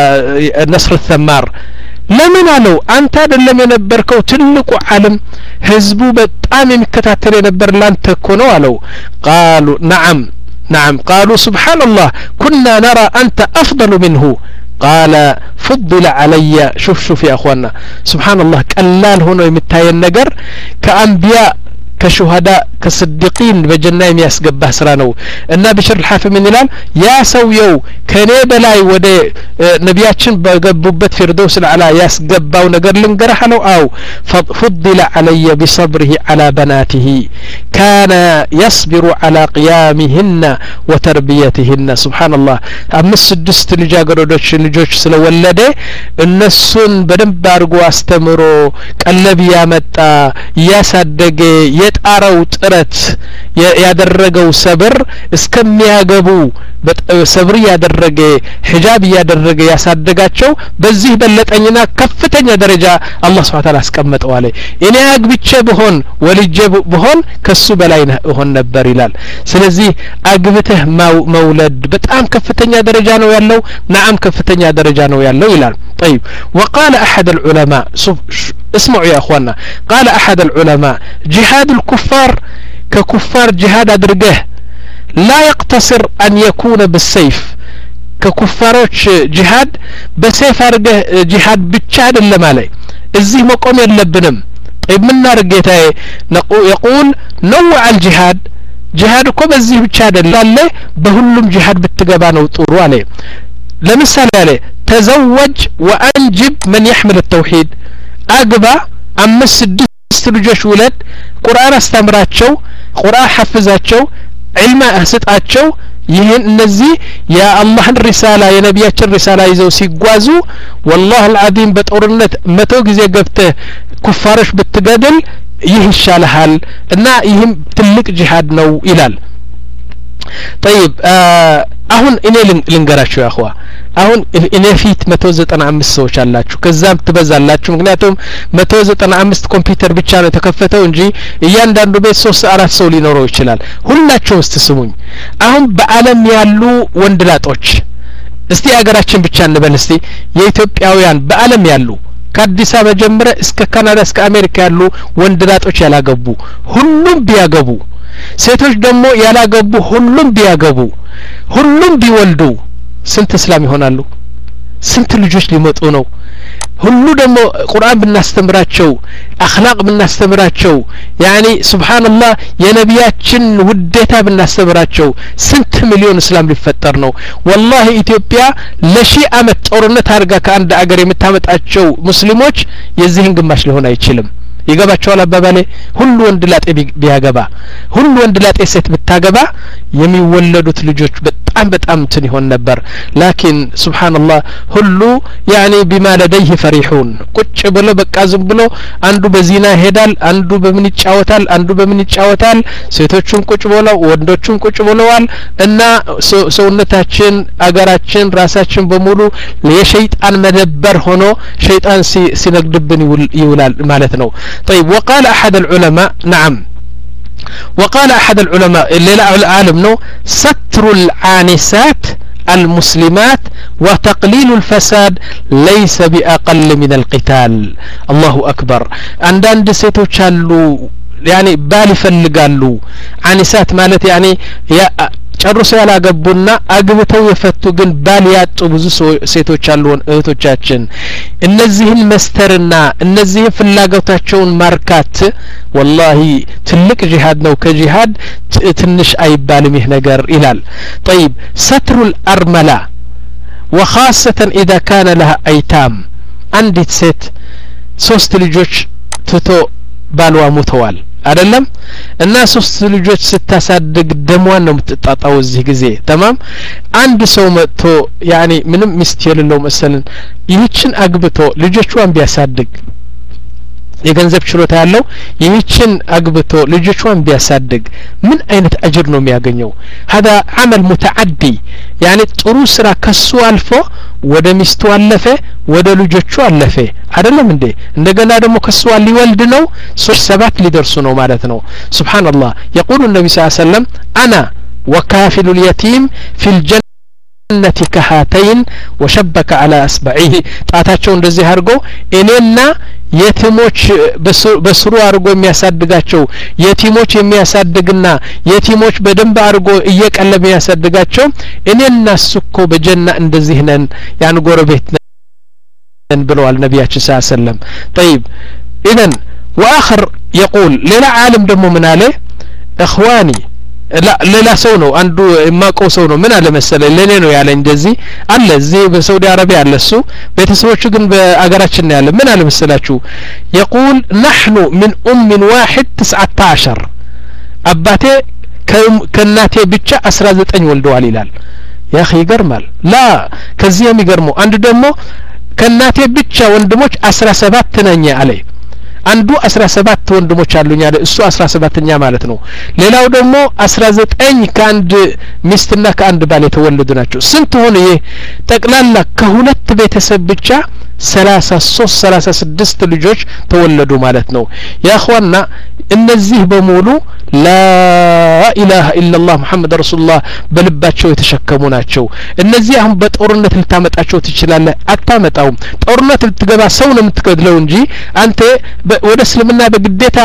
Speaker 1: نصر الثمار لمن قالوا أنت لم ينبركوا تلقوا علم حزبوا بتأمي مكتاتر ينبر لان تكونوا قالوا قالوا نعم نعم قالوا سبحان الله كنا نرى أنت أفضل منه قال فضل علي شوف شوف يا أخوانا سبحان الله كاللال هنا يمتاي النجر كأنبياء كشهداء كصديقين بجنة يسقبه سرانو النبي بشر الحافي من الان يا سويو كني بلاي ودي نبياتشن بقبوبة فردوس العلا يسقبه ونقر لنقرح له أو فضل علي بصبره على بناته كان يصبر على قيامهن وتربيتهن سبحان الله أمس الدست اللي جاقروا دوش نجوش سلو ولده النسون بدن بارقوا استمروا قلب يا متى يا صدق يتعروا ጥረት ያደረገው ሰብር እስከሚያገቡ ሰብር ያደረገ ሒጃብ ያደረገ ያሳደጋቸው በዚህ በለጠኝና ከፍተኛ ደረጃ አላህ Subhanahu Wa Ta'ala አስቀመጠው አለ እኔ አግብቼ በሆን ወልጄ በሆን ከሱ በላይ ሆን ነበር ይላል ስለዚህ አግብተህ መውለድ በጣም ከፍተኛ ደረጃ ነው ያለው نعم ከፍተኛ ደረጃ ነው ያለው ይላል طيب وقال احد العلماء اسمعوا يا اخوانا قال احد العلماء جهاد الكفار ككفار جهاد أدرجه لا يقتصر أن يكون بالسيف ككفاروش جهاد بسيف أرجه جهاد بتشاد اللي مالي الزي مقوم يلبنم طيب من نرجيته يقول نوع الجهاد ጂሃድ እኮ በዚህ ብቻ አይደለም በሁሉም ጂሃድ ብትገባ ነው ጥሩ አለ ለምሳሌ አለ ተዘወጅ ወአንጅብ من يحمل التوحيد አግባ አምስት ስድስት ልጆች ውለድ ቁርአን አስተምራቸው ቁርአን ሐፍዛቸው ዒልም አስጣቸው ይሄን እነዚህ የአላህን ሪሳላ የነቢያችን ሪሳላ ይዘው ሲጓዙ والله العظيم በጦርነት መቶ ጊዜ ገብተህ ኩፋሮች ብትገድል ይህ ይሻልሃል እና ይህም ትልቅ ጂሃድ ነው ይላል طيب አሁን እኔ ልንገራችሁ ያخوا አሁን እኔ ፊት መቶ ዘጠና አምስት ሰዎች አላችሁ ከዛም ትበዛላችሁ ምክንያቱም መቶ ዘጠና አምስት ኮምፒውተር ብቻ ነው ተከፈተው እንጂ እያንዳንዱ ቤት ሶስት አራት ሰው ሊኖረው ይችላል ሁላችሁም ስትስሙኝ አሁን በአለም ያሉ ወንድላጦች እስቲ ሀገራችን ብቻ እንበል እስቲ የኢትዮጵያውያን በአለም ያሉ ከአዲስ አበባ ጀምረ እስከ ካናዳ እስከ አሜሪካ ያሉ ወንድላጦች ያላገቡ ሁሉም ቢያገቡ ሴቶች ደግሞ ያላገቡ ሁሉም ቢያገቡ ሁሉም ቢወልዱ ስንት እስላም ይሆናሉ ስንት ልጆች ሊመጡ ነው ሁሉ ደግሞ ቁርአን ብናስተምራቸው አኽላቅ ብናስተምራቸው ያኒ ሱብሃንአላህ የነቢያችን ውዴታ ብናስተምራቸው ስንት ሚሊዮን እስላም ሊፈጠር ነው والله ኢትዮጵያ ለሺህ አመት ጦርነት አድርጋ ከአንድ አገር የምታመጣቸው ሙስሊሞች የዚህን ግማሽ ሊሆን አይችልም ይገባቸዋል አባባሌ ሁሉ ወንድ ላጤ ቢያገባ ሁሉ ወንድ ላጤ ሴት ብታገባ የሚወለዱት ልጆች በጣም በጣም እንትን ይሆን ነበር ላኪን ሱብሃንአላህ ሁሉ ያኒ بما لديه فرحون ቁጭ ብሎ በቃ ዝም ብሎ አንዱ በዚና ይሄዳል አንዱ በምን ይጫወታል አንዱ በምን ይጫወታል ሴቶቹም ቁጭ ብለው ወንዶቹም ቁጭ ብለዋል እና ሰውነታችን አገራችን ራሳችን በሙሉ ለሸይጣን መደበር ሆኖ ሸይጣን ሲነግድብን ይውላል ማለት ነው طيب وقال أحد العلماء نعم وقال أحد العلماء اللي العالم نو ستر العانسات المسلمات وتقليل الفساد ليس بأقل من القتال الله أكبر عندنا دسيتو تشالو يعني بالي فلقالو عانسات مالت يعني يا ጨርሶ ያላገቡና አግብተው የፈቱ ግን ባል ያጡ ብዙ ሴቶች አሉ እህቶቻችን እነዚህን መስተርና እነዚህን ፍላጎታቸውን ማርካት والله ትልቅ ጂሃድ ነው ከጂሃድ ትንሽ አይባልም ይህ ነገር ይላል طيب ستر الأرملة وخاصة إذا كان لها أيتام አንዲት ሴት ሶስት ልጆች ትቶ ባልዋ ሞተዋል አይደለም እና ሶስት ልጆች ስታሳድግ ደሟን ነው የምትጣጣው እዚህ ጊዜ ተማም አንድ ሰው መጥቶ ያኒ ምንም ሚስት የሌለው መሰለን ይህችን አግብቶ ልጆቿን ቢያሳድግ የገንዘብ ችሎታ ያለው ይህችን አግብቶ ልጆቿን ቢያሳድግ ምን አይነት አጅር ነው የሚያገኘው هذا عمل متعدي يعني ጥሩ ስራ ከሱ አልፎ ወደ ሚስቱ አለፈ ወደ ልጆቹ አለፈ አይደለም እንዴ እንደገና ደግሞ ከሱ ሊወልድ ነው ሶስት ሰባት ሊደርሱ ነው ማለት ነው ሱብሃንአላህ يقول النبي صلى الله عليه وسلم انا وكافل اليتيم في الجنة التي كهاتين وشبك على اصبعيه ጣታቸው እንደዚህ አድርጎ እኔና የቲሞች በስሩ አድርጎ የሚያሳድጋቸው የቲሞች የሚያሳድግና የቲሞች በደንብ አድርጎ እየቀለበ የሚያሳድጋቸው እኔና እሱኮ በጀና እንደዚህ ነን ያን ጎረቤት ነን ብለዋል ነብያችን ሰለላሁ ዐለይሂ ወሰለም طيب اذا واخر يقول ሌላ ዓለም ደግሞ ምን አለ اخواني لا ሌላ ሰው ነው አንዱ የማቀው ሰው ነው ምን አለ መሰለኝ ለኔ ነው ያለ እንደዚህ አለ እዚህ በሳውዲ አረቢያ አለ እሱ ቤተሰቦቹ ግን በአገራችን ያለ ምን አለ መሰላችሁ يقول نحن من ام واحد تسعة عشر አባቴ ከናቴ ብቻ አስራ ዘጠኝ ወልደዋል ይላል ያ اخي ይገርማል لا ከዚህ የሚገርመው አንዱ ደግሞ ከናቴ ብቻ ወንድሞች አስራ ሰባት ነኝ አለ አንዱ አስራ ሰባት ወንድሞች አሉኝ አለ እሱ አስራ ሰባተኛ ማለት ነው ሌላው ደግሞ አስራ ዘጠኝ ከአንድ ሚስትና ከአንድ ባል የተወለዱ ናቸው ስንት ሆነ ይሄ ጠቅላላ ከሁለት ቤተሰብ ብቻ ሰላሳ ሶስት ሰላሳ ስድስት ልጆች ተወለዱ ማለት ነው ያ اخوانا እነዚህ በሙሉ لا اله الا الله محمد رسول الله በልባቸው የተሸከሙ ናቸው እነዚህ አሁን በጦርነት ልታመጣቸው ትችላለህ አታመጣውም ጦርነት ልትገባ ሰው ነው የምትገድለው እንጂ አንተ ወደ እስልምና በግዴታ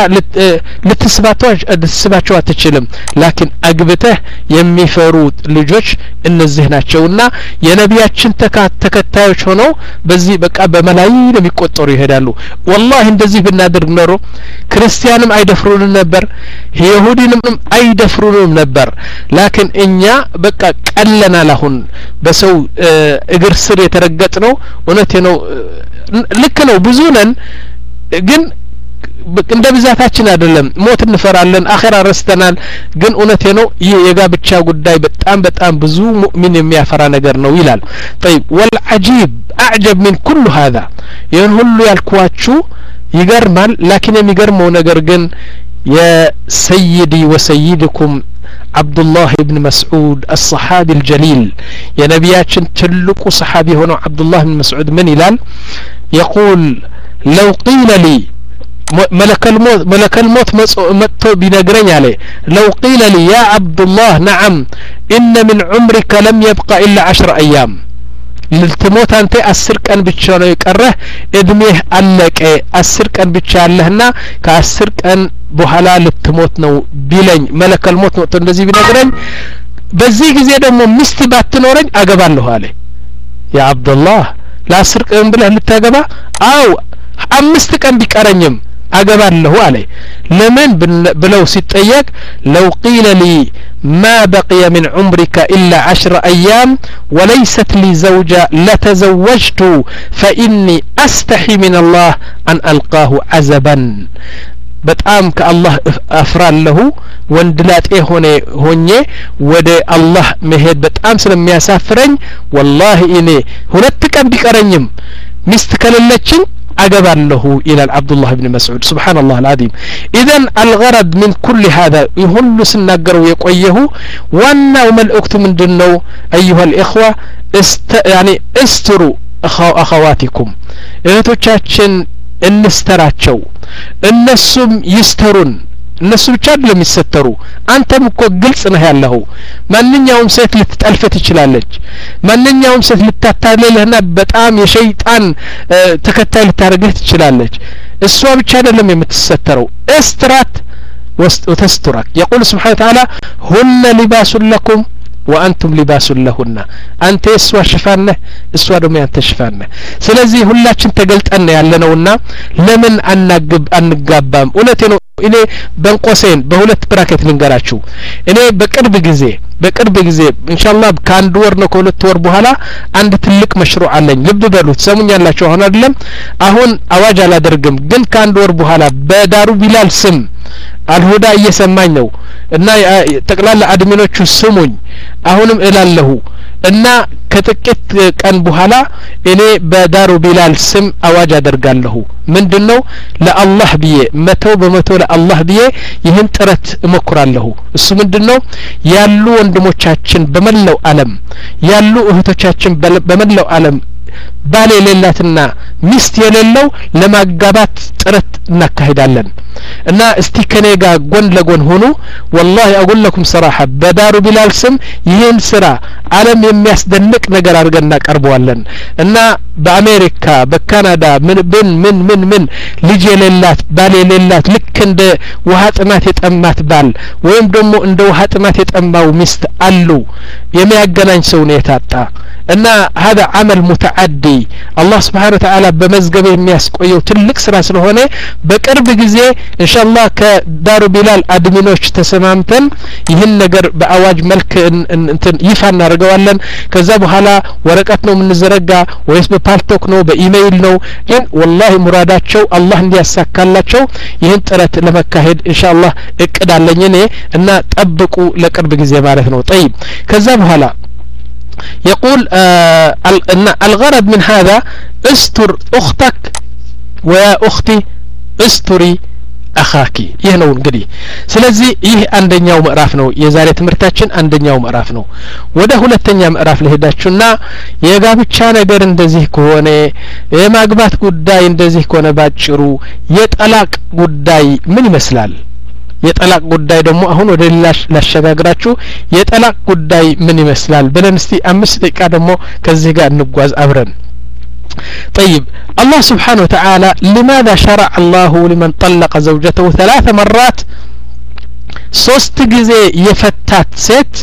Speaker 1: ልትስባቸው ልትስባቸው አትችልም ላኪን አግብተህ የሚፈሩ ልጆች እነዚህ ናቸውና የነቢያችን ተከታዮች ሆነው በዚህ በቃ በመላእክት የሚቆጠሩ ይሄዳሉ والله እንደዚህ ብናደርግ ኖሮ ክርስቲያንም አይደፍሩን ነበር يهوديንም አይደፍሩንም ነበር ላኪን እኛ በቃ ቀለናል አሁን በሰው እግር ስር የተረገጥነው እውነቴ ነው ልክ ነው ብዙ ነን ግን እንደ ብዛታችን አይደለም ሞት እንፈራለን አኺራ ረስተናል ግን እውነቴ ነው ይሄ የጋብቻ ጉዳይ በጣም በጣም ብዙ ሙእሚን የሚያፈራ ነገር ነው ይላል طيب والعجيب اعجب من كل هذا ይሄን ሁሉ ያልኳችሁ ይገርማል ላኪን የሚገርመው ነገር ግን يا سيدي وسيدكم عبد الله بن مسعود الصحابي الجليل يا نبياتنا تلقوا صحابي هنا عبد الله بن مسعود من يلال يقول لو قيل لي ملك الموت ملك الموت متو بنجرين عليه لو قيل لي يا عبد الله نعم إن من عمرك لم يبقى إلا عشر أيام للتموت أنت أسر كان بتشانو يكره إدميه ألك أسر كان بتشالهنا كأسر كان بحلا للتموت نو بيلين ملك الموت متو الذي بنجرين بزيك زيادة مستي باتنورين أجبان له عليه يا عبد الله لا أسر كان بله للتجبا أو أمست كان بكرنيم أجبان له عليه لمن بلو ستأيك لو قيل لي ما بقي من عمرك إلا عشر أيام وليست لي زوجة لتزوجت فإني أستحي من الله أن ألقاه عزبا بتأم كالله أفرال له واندلات إيه هوني هوني ودي الله مهد بتأم سلم يسافرين والله إني هنتك أم بكرنيم مستكللتشن أجبان له إلى عبد الله بن مسعود سبحان الله العظيم إذن الغرض من كل هذا يهل سنقر ويقويه وانا وملأكت من دنو أيها الإخوة است يعني استروا أخو أخواتكم إذا تشاتشن انستراتشو النسم يسترون الناس ብቻ አይደለም ይሰተሩ አንተም እኮ ግልጽ ነህ ያለው ማንኛውም ሴት ልትጠልፈት ይችላልች ማንኛውም ሴት ልታታለለህና በጣም የሸይጣን ተከታይ ልታረግህ ትችላለች እሷ ብቻ አይደለም የምትሰተረው استرات وتسترك يقول سبحانه وتعالى هن لباس لكم وأنتم لباس لهن أنت اسوا شفانه اسوا دوم أنت شفانه سلازي ሁላችን ተገልጠን ያለነውና ለምን አናግብ አንጋባም እውነቴ እኔ በንቆሴን በሁለት ብራኬት ልንገራችሁ እኔ በቅርብ ጊዜ በቅርብ ጊዜ ኢንሻአላህ ከአንድ ወር ነው ከሁለት ወር በኋላ አንድ ትልቅ መሽሩዕ አለኝ ልብ በሉት ሰሙኛላችሁ አሁን አይደለም አሁን አዋጅ አላደርግም ግን ከአንድ ወር በኋላ በዳሩ ቢላል ስም አልሁዳ እየሰማኝ ነው እና ጠቅላላ አድሚኖቹ ስሙኝ አሁንም እላለሁ እና ከጥቂት ቀን በኋላ እኔ በዳሩ ቢላል ስም አዋጅ አደርጋለሁ ምንድነው ለአላህ ብዬ መቶ በመቶ ለአላህ ብዬ ይህን ጥረት እሞክራለሁ እሱ ምንድነው ያሉ ወንድሞቻችን በመላው ዓለም ያሉ እህቶቻችን በመላው ዓለም ባል የሌላትና ሚስት የሌለው ለማጋባት ጥረት እናካሂዳለን እና እስቲ ከኔ ጋር ጎን ለጎን ሆኑ والله اقول لكم صراحه በዳሩ ቢላል ስም ይህን ስራ ዓለም የሚያስደንቅ ነገር አድርገን እናቀርበዋለን እና በአሜሪካ በካናዳ ምን ምን ምን ምን ምን ልጅ የሌላት ባል የሌላት ልክ እንደ ውሃ ጥማት የጠማት ባል ወይም ደግሞ እንደ ውሃ ጥማት የጠማው ሚስት አሉ የሚያገናኝ ሰው ነው የታጣ እና هذا عمل متعدي الله سبحانه وتعالى በመዝገብ የሚያስቆየው ትልቅ ስራ ስለሆነ በቅርብ ጊዜ ኢንሻአላህ ከዳሩ ቢላል አድሚኖች ተሰማምተን ይህን ነገር በአዋጅ መልክ እንትን ይፋ እናደርገዋለን ከዛ በኋላ ወረቀት ነው የምንዘረጋ ወይስ በፓልቶክ ነው በኢሜይል ነው ግን والله ሙራዳቸው አላህ እንዲያሳካላቸው ይህን ጥረት ለመካሄድ ኢንሻአላህ እቅድ አለኝ እኔ እና ጠብቁ ለቅርብ ጊዜ ማለት ነው طيب ከዛ በኋላ يقول آه الغرض من هذا استر أختك ويا أختي استري أخاك يهنو እንግዲህ ስለዚህ ይህ አንደኛው ምዕራፍ ነው የዛሬ ትምህርታችን አንደኛው ምዕራፍ ነው ወደ ሁለተኛ ምዕራፍ ለሄዳችሁና የጋብቻ ነገር እንደዚህ ከሆነ የማግባት ጉዳይ እንደዚህ ከሆነ ባጭሩ የጠላቅ ጉዳይ ምን ይመስላል የጠላቅ ጉዳይ ደግሞ አሁን ወደ ላሽ ላሸጋግራችሁ የጠላቅ ጉዳይ ምን ይመስላል ብለን እስቲ አምስት ደቂቃ ደግሞ ከዚህ ጋር እንጓዝ አብረን طيب الله سبحانه وتعالى لماذا شرع الله لمن طلق زوجته ثلاث مرات ሶስት ጊዜ የፈታት ሴት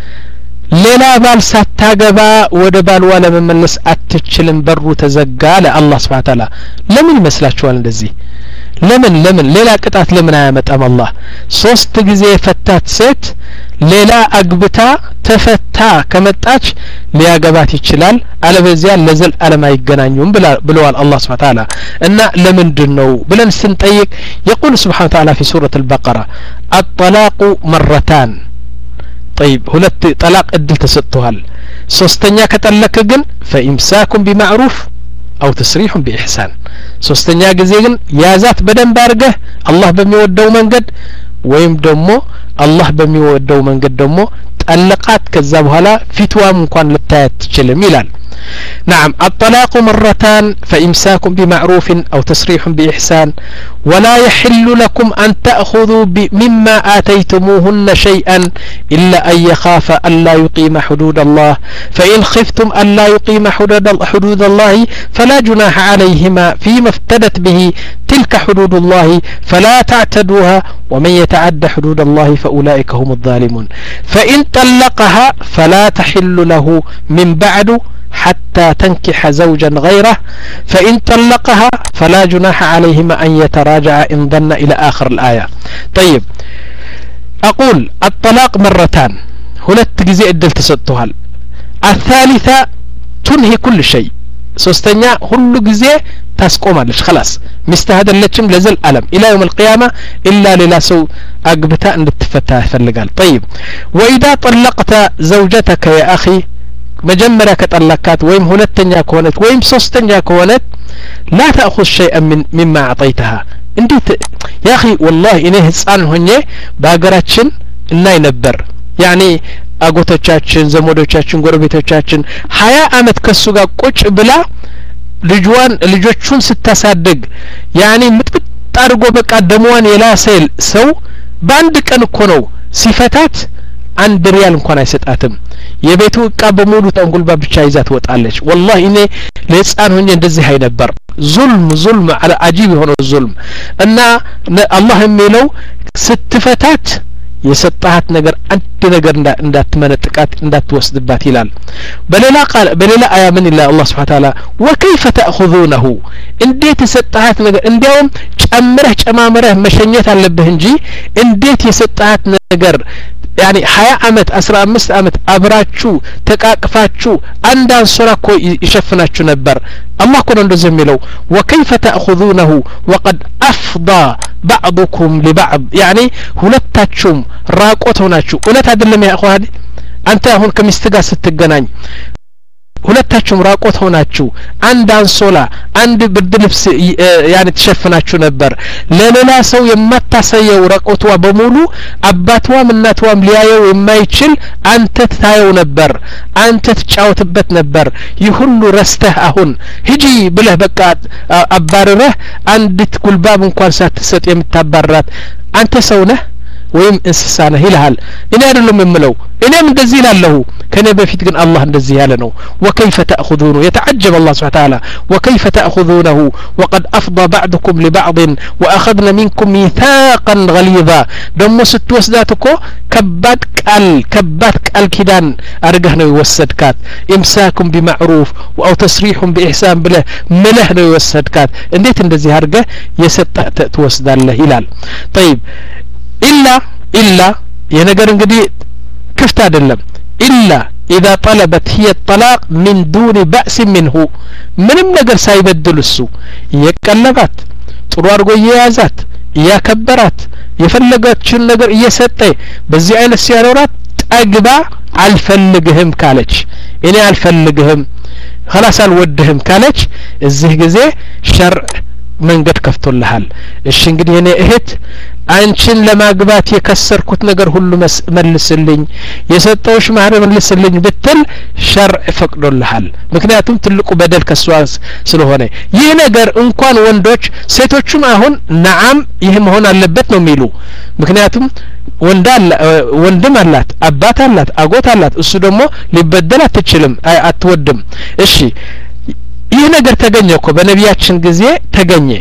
Speaker 1: ሌላ ባል ሳታገባ ወደ ባልዋ ለመመለስ አትችልም በሩ ተዘጋ ለአላህ Subhanahu Wa Ta'ala ለምን ይመስላችኋል እንደዚህ ለምን ለምን ሌላ ቅጣት ለምን አያመጣም አላህ ሶስት ጊዜ ፈታት ሴት ሌላ አግብታ ተፈታ ከመጣች ሊያገባት ይችላል አለበዚያ ለዘል ዓለም አይገናኙም ብለዋል አላህ Subhanahu Wa Ta'ala እና ለምንድነው ብለን ስንጠይቅ يقول سبحانه وتعالى في سورة البقرة الطلاق مرتان طيب ሁለት طلاق እድል ተሰጥቷል ሶስተኛ ከጠለቀ ግን فإمساك بمعروف أو تسريح بإحسان ሶስተኛ ጊዜ ግን ያዛት በደንብ አርገህ አላህ በሚወደው መንገድ ወይም ደግሞ አላህ በሚወደው መንገድ ደግሞ ጠለቃት ከዛ በኋላ ፊትዋም እንኳን ልታያት ትችልም ይላል نعم الطلاق مرتان فإمساك بمعروف أو تسريح بإحسان ولا يحل لكم أن تأخذوا مما آتيتموهن شيئا إلا أن يخاف أن لا يقيم حدود الله فإن خفتم أن لا يقيم حدود الله فلا جناح عليهما فيما افتدت به تلك حدود الله فلا تعتدوها ومن يتعد حدود الله فأولئك هم الظالمون فإن طلقها فلا تحل له من بعد حتى تنكح زوجا غيره فإن طلقها فلا جناح عليهما أن يتراجع إن ظن إلى آخر الآية طيب أقول الطلاق مرتان ሁለት ጊዜ እድል ተሰጥቷል الثالثة تنهي كل شيء ሶስተኛ ሁሉ ጊዜ ታስቆማለች خلاص ሚስተሃደለችም ለዘል ዓለም الى يوم القيامة إلا ሌላ ሰው አግብታ እንድትፈታ ይፈልጋል طيب وإذا طلقت زوجتك يا أخي መጀመሪያ ከጠላካት ወይም ሁለተኛ ከሆነች ወይም ሶስተኛ ከሆነች لا تأخذ شيئا من مما أعطيتها እንዴት يا أخي والله እኔ ህፃን ሆኜ በአገራችን እናይ ነበር ያኒ አጎቶቻችን ዘመዶቻችን ጎረቤቶቻችን ሀያ አመት ከሱ ጋር ቁጭ ብላ ልጇን ልጆቹን ስታሳድግ ያኒ ምጥጥ አድርጎ በቃ ደሟን የላሰል ሰው በአንድ ቀን እኮ ነው ሲፈታት አንድ ሪያል እንኳን አይሰጣትም የቤቱ እቃ በሙሉ ተንጉልባ ብቻ ይዛ ትወጣለች والله እኔ ለህፃን ሆኜ እንደዚህ አይ ነበር ዙልም ዙልም على عجيب የሆነ ዙልም እና አላህ የሚለው ስትፈታት የሰጣት ነገር አንድ ነገር እንዳትመነጥቃት እንዳትወስድባት ይላል በሌላ ቃል በሌላ አያ ምን ይላል አላህ Subhanahu Wa Ta'ala وكيف تأخذونه እንዴት የሰጣት ነገር እንዲያውም ጨምረህ ጨማምረህ መሸኘት አለብህ እንጂ እንዴት የሰጣት ነገር يعني ሀያ አመት አስራ አምስት አመት አብራችሁ ተቃቅፋችሁ አንድ አንሶራ እኮ ይሸፍናችሁ ነበር አላህ እኮ ነው እንደዚህ የሚለው وكيف تأخذونه وقد أفضى بعضكم لبعض يعني ሁለታችሁም ራቆት ሆናችሁ እውነት አይደለም ያ አخوان አንተ አሁን ከሚስት ጋር ስትገናኝ ሁለታችሁም ራቆት ሆናችሁ አንድ አንሶላ አንድ ብርድ ልብስ ያኔ ተሸፍናችሁ ነበር ለሌላ ሰው የማታሳየው ራቆቷ በሙሉ አባቷም እናቷም ሊያየው የማይችል አንተ ታየው ነበር አንተ ተጫወትበት ነበር ይሁሉ ረስተህ አሁን ሂጂ ብለህ በቃ አባረረህ አንዲት ጉልባብ እንኳን ሳትሰጥ የምታባራት አንተ ሰው ነህ ወይም እንስሳ ነህ ይልሃል እኔ አይደለም የምለው እኔም እንደዚህ ይላለሁ ከኔ በፊት ግን አላህ እንደዚህ ያለ ነው وكيف تأخذونه يتعجب الله سبحانه وتعالى وكيف تأخذونه وقد أفضى بعضكم لبعض وأخذنا منكم ميثاقا غليظا دم ستوسداتكو كبات قال كبات قال كيدان ارغه ነው ይወሰድካት امساكم بمعروف او تسريح باحسان ብለህ ምለህ ነው ይወሰድካት እንዴት እንደዚህ አርገ የሰጠህ ትወስዳለህ ይላል طيب إلا إلا የነገር እንግዲህ ክፍት አይደለም إلا إذا طلبت هي الطلاق من دون بأس منه ምንም ነገር ሳይበድል እሱ የቀለባት ጥሩ አድርጎ የያዛት ያከበራት የፈለገችውን ነገር እየሰጠ በዚህ አይነት ሲያኖራት ጠግባ አልፈልግህም ካለች እኔ አልፈልግህም خلاص አልወድህም ካለች እዚህ ጊዜ ሸርዕ መንገድ ከፍቶልሃል እሺ እንግዲህ እኔ እህት አንቺን ለማግባት የከሰርኩት ነገር ሁሉ መልስልኝ የሰጠውሽ ማህር መልስልኝ ብትል ሸርዕ ፈቅዶልሃል ምክንያቱም ትልቁ በደል ከሷስ ስለሆነ ይህ ነገር እንኳን ወንዶች ሴቶችም አሁን ነዓም ይህ መሆን አለበት ነው የሚሉ ምክንያቱም ወንዳል ወንድም አላት አባት አላት አጎት አላት እሱ ደግሞ ሊበደል አትችልም አትወድም እሺ ይህ ነገር ተገኘ እኮ በነቢያችን ጊዜ ተገኘ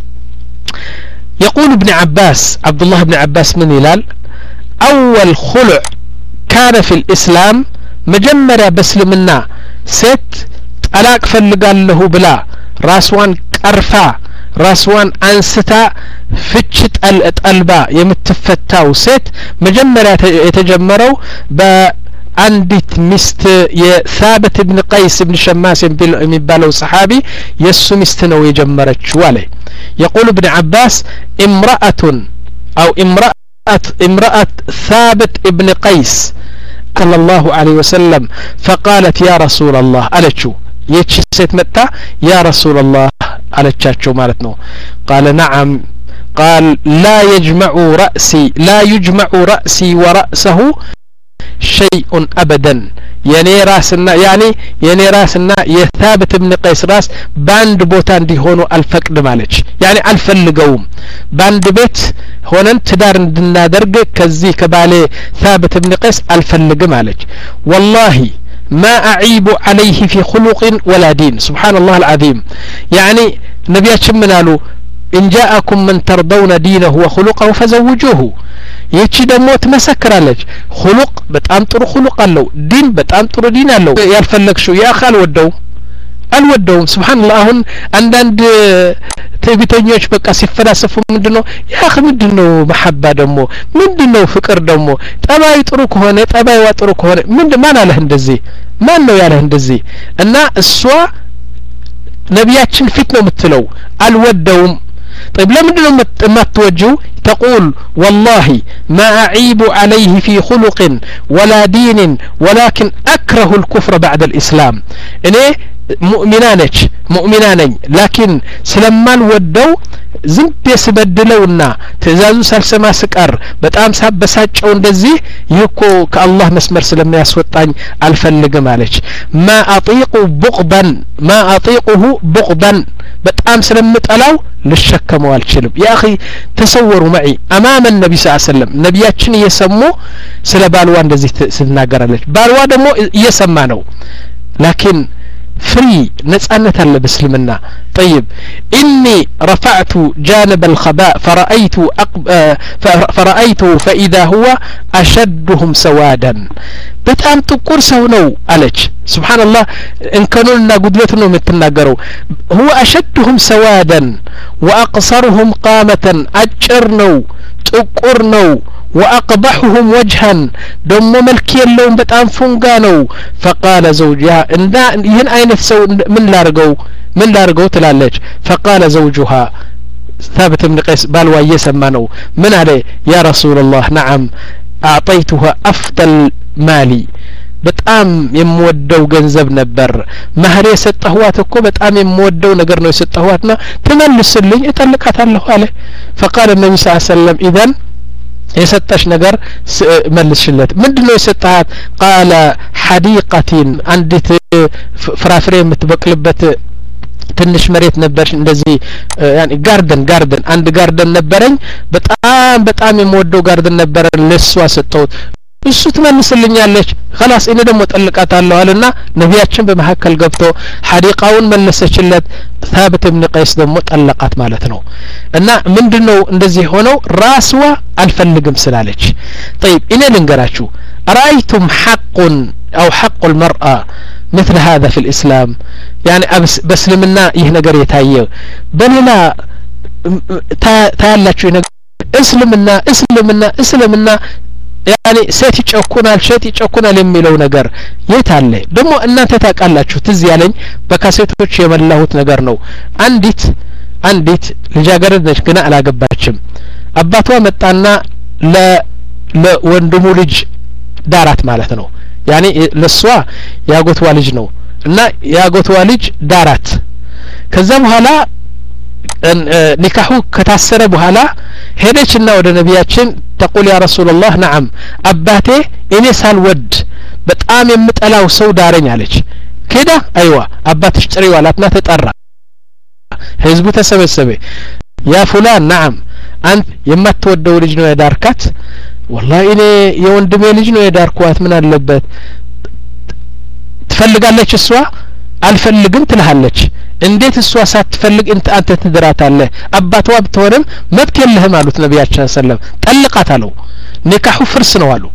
Speaker 1: يقول ابن عباس عبد الله بن عباس من هلال أول خلع كان في الإسلام مجمرة بسلمنا ست طلاق فلقال له بلا راسوان كرفا ራስዋን አንስታ ፍች ጠል ጠልባ የምትፈታው ሴት መጀመሪያ የተጀመረው በአንዲት ሚስት የሳበት ኢብኑ ቀይስ ኢብኑ ሸማስ የሚባለው ሰሃቢ የሱ ሚስት ነው የጀመረችው አለ يقول ابن عباس امرأة أو امرأة امرأة ثابت ابن قيس صلى الله عليه وسلم فقالت يا رسول الله ألتشو يتش ست متى يا رسول الله ألتشاتشو مالتنو قال نعم قال لا يجمع رأسي لا يجمع رأسي ورأسه شيء أبدا يعني راسنا يعني يعني راسنا يثابت ابن قيس راس باند بوتان دي هونو الفقد مالج يعني الفلقوم باند بيت هونن تدار ندنا درج كزي كبالي ثابت ابن قيس الفلق مالج والله ما أعيب عليه في خلق ولا دين سبحان الله العظيم يعني نبياتشم منالو إن جاءكم من ترضون دينه وخلقه فزوجوه يتشي دمو تمسكرالج خلق بتام طرو خلق الله دين بتام طرو دين الله يالفلك شو يا أخي الودو الودو سبحان الله هون عندند تبيتونيوش بقى سيفلاسفو ምንድነው ያ አኺ ምንድነው መሐባ ደሞ ምንድነው ፍቅር ደሞ ጠባይ ጥሩ ከሆነ ጠባይ ዋጥሩ ከሆነ ምንድ ማን አለህ እንደዚህ ማን ነው ያለህ እንደዚህ እና እሷ ነቢያችን ፊት ነው የምትለው አልወደውም طيب لماذا ما توجه تقول والله ما أعيب عليه في خلق ولا دين ولكن أكره الكفر بعد الإسلام إنه مؤمنانك مؤمنانين لكن سلمان ودو ዝም በስበድለውና ትእዛዙ ሳልሰማ ስቀር በጣም ሳበሳጨው እንደዚህ ይኮ ከአላህ መስመር ስለሚያስወጣኝ አልፈልግም አለች ما اطيق بغضا ما اطيقه بغضا በጣም ስለምጠላው ልሸከመው አልችልም يا اخي تصوروا معي امام النبي صلى الله عليه وسلم ነብያችን እየሰሙ ስለ ባልዋ እንደዚህ ትናገራለች ባልዋ ደግሞ እየሰማ ነው لكن فري نسألت على بسلمنا طيب إني رفعت جانب الخباء فرأيت أقب... فرأيت فإذا هو أشدهم سوادا بتأم تقول سونو ألج سبحان الله إن كانوا لنا قدلتنا متناقروا هو أشدهم سوادا وأقصرهم قامة أجرنو تقرنو وأقبحهم وجها دم ملكي اللون بتأم فنقانو فقال زوجها إن ين أين تسو من لارقو من لارقو تلالج فقال زوجها ثابت بن قيس بالوا يسمانو من عليه يا رسول الله نعم أعطيتها أفضل مالي በጣም የምወደው ገንዘብ ነበር ማህር የሰጠኋት እኮ በጣም የምወደው ነገር ነው የሰጠኋትና ተመልስልኝ እጠልቃታለሁ አለ فقال النبي صلى الله عليه وسلم اذا የሰጠሽ ነገር መልስሽለት ምንድነው የሰጣት قال حديقة አንዲት ፍራፍሬ የምትበቅልበት ትንሽ መሬት ነበር እንደዚህ ያኒ ጋርደን ጋርደን አንድ ጋርደን ነበረኝ በጣም በጣም የምወደው ጋርደን ነበር ለሷ ሰጠሁት እሱ ትመልስልኛለች خلاص እኔ ደግሞ ጠልቃታለሁ አለና ነብያችን በመሐከል ገብቶ ሐዲቃውን መለሰችለት ثابت بن قيس ደግሞ ጠለቃት ማለት ነው እና ምንድነው እንደዚህ ሆነው ራስዋ አልፈልግም ስላለች طيب እኔ ልንገራችሁ رايتم حق او حق المرأة مثل هذا في الإسلام يعني بسلمنا ይህ ነገር የታየ በሌላ ታያላችሁ እስልምና እስልምና እስልምና يعني ሴት ይጨኩናል ሴት ይጨኩናል የሚለው ነገር የት አለ ደግሞ እናንተ ታውቃላችሁ ትዝ ያለኝ በካሴቶች የመላሁት ነገር ነው አንዲት አንዲት ልጃገረድ ነች ግን አላገባችም አባቷ መጣና ለ ለወንድሙ ልጅ ዳራት ማለት ነው يعني ለሷ ያጎቷ ልጅ ነው እና ያጎቷ ልጅ ዳራት ከዛ በኋላ ኒካሁ ከታሰረ በኋላ ሄደችና ወደ ነብያችን تقول يا رسول الله نعم አባቴ እኔ ሳልወድ በጣም የምጠላው ሰው ዳረኝ አለች ከዳ አይዋ አባትሽ ጥሪው አላትና ተጠራ ህዝቡ ተሰበሰበ يا فلان نعم አንተ የማትወደው ልጅ ነው የዳርካት والله እኔ የወንድሜ ልጅ ነው የዳርኳት ምን አለበት ትፈልጋለች እሷ አልፈልግም ትልሃለች እንዴት እሷ ሳትፈልግ እንት አንተ ትድራታለህ አባቷ ብትሆንም መብት የለህም አሉት ነብያችን ሰለላሁ ጠልቃት አለው ኒካሁ ፍርስ ነው አሉ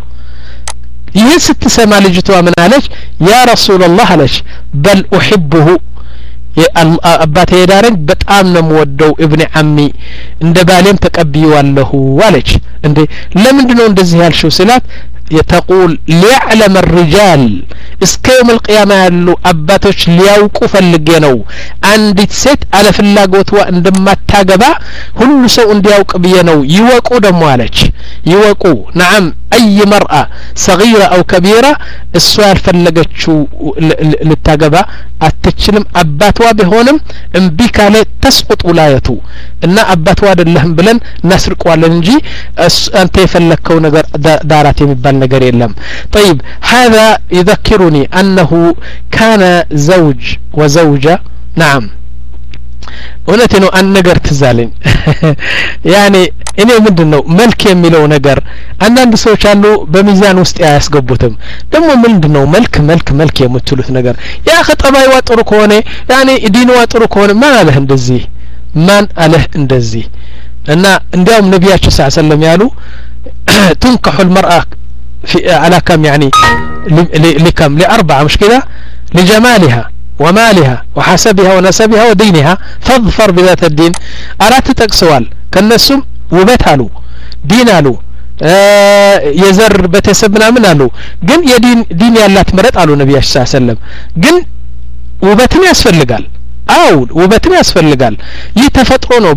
Speaker 1: ይህ ስትሰማ ልጅቷ ምን አለች ያ ረሱላህ አለች በል احبه አባቴ ዳረኝ በጣም ነው የምወደው ኢብኑ አሚ እንደ ባሌም ተቀብየዋለሁ አለች እንዴ ለምንድነው እንደዚህ ያልሽው ስላት يتقول ليعلم الرجال እስከ يوم القيامة ያሉ አባቶች ሊያውቁ ፈልጌ ነው አንዲት ሴት አለ ፍላጎትዋ እንደማታገባ ሁሉ ሰው እንዲያውቅ ብዬ ነው ይወቁ ደሞ አለች ይወቁ نعم اي مرأة صغيرة او كبيرة እሷ ያልፈለገችው ልታገባ አትችልም አባቷ ቢሆንም እምቢ ካለ ተስቁጥ ውላየቱ እና አባቷ አይደለም ብለን እናስርቀዋለን እንጂ አንተ የፈለከው ነገር ዳራት የሚባል ነገር የለም طيب هذا يذكرني أنه كان زوج وزوجة نعم እውነቴ ነው አንድ ነገር ትዛለኝ ያኔ እኔ ምንድነው መልክ የሚለው ነገር አንዳንድ ሰዎች አሉ በሚዛን ውስጥ ያስገቡትም ደግሞ ምንድነው መልክ መልክ መልክ የምትሉት ነገር ያ ኸጠባይዋ ጥሩ ከሆነ ያኔ ዲንዋ ጥሩ ከሆነ ማን አለህ እንደዚህ ማን አለህ እንደዚህ እና እንዲያውም ነብያችን ሰለላሁ ዐለይሂ ወሰለም ያሉ تنكح المرأة في على كم يعني لكم لأربعة مش كده لجمالها ومالها وحسبها ونسبها ودينها فاظفر بذات الدين أردت تقسوال كالنسم وبتالو دين አሉ የዘር በተሰብና ምን አሉ ግን የዲን ዲን ያላት መረጥ አሉ ነብያችን ሰለላሁ ዐለይሂ ወሰለም ግን ውበትን ያስፈልጋል አው ውበትን ያስፈልጋል ይህ ተፈጥሮ ነው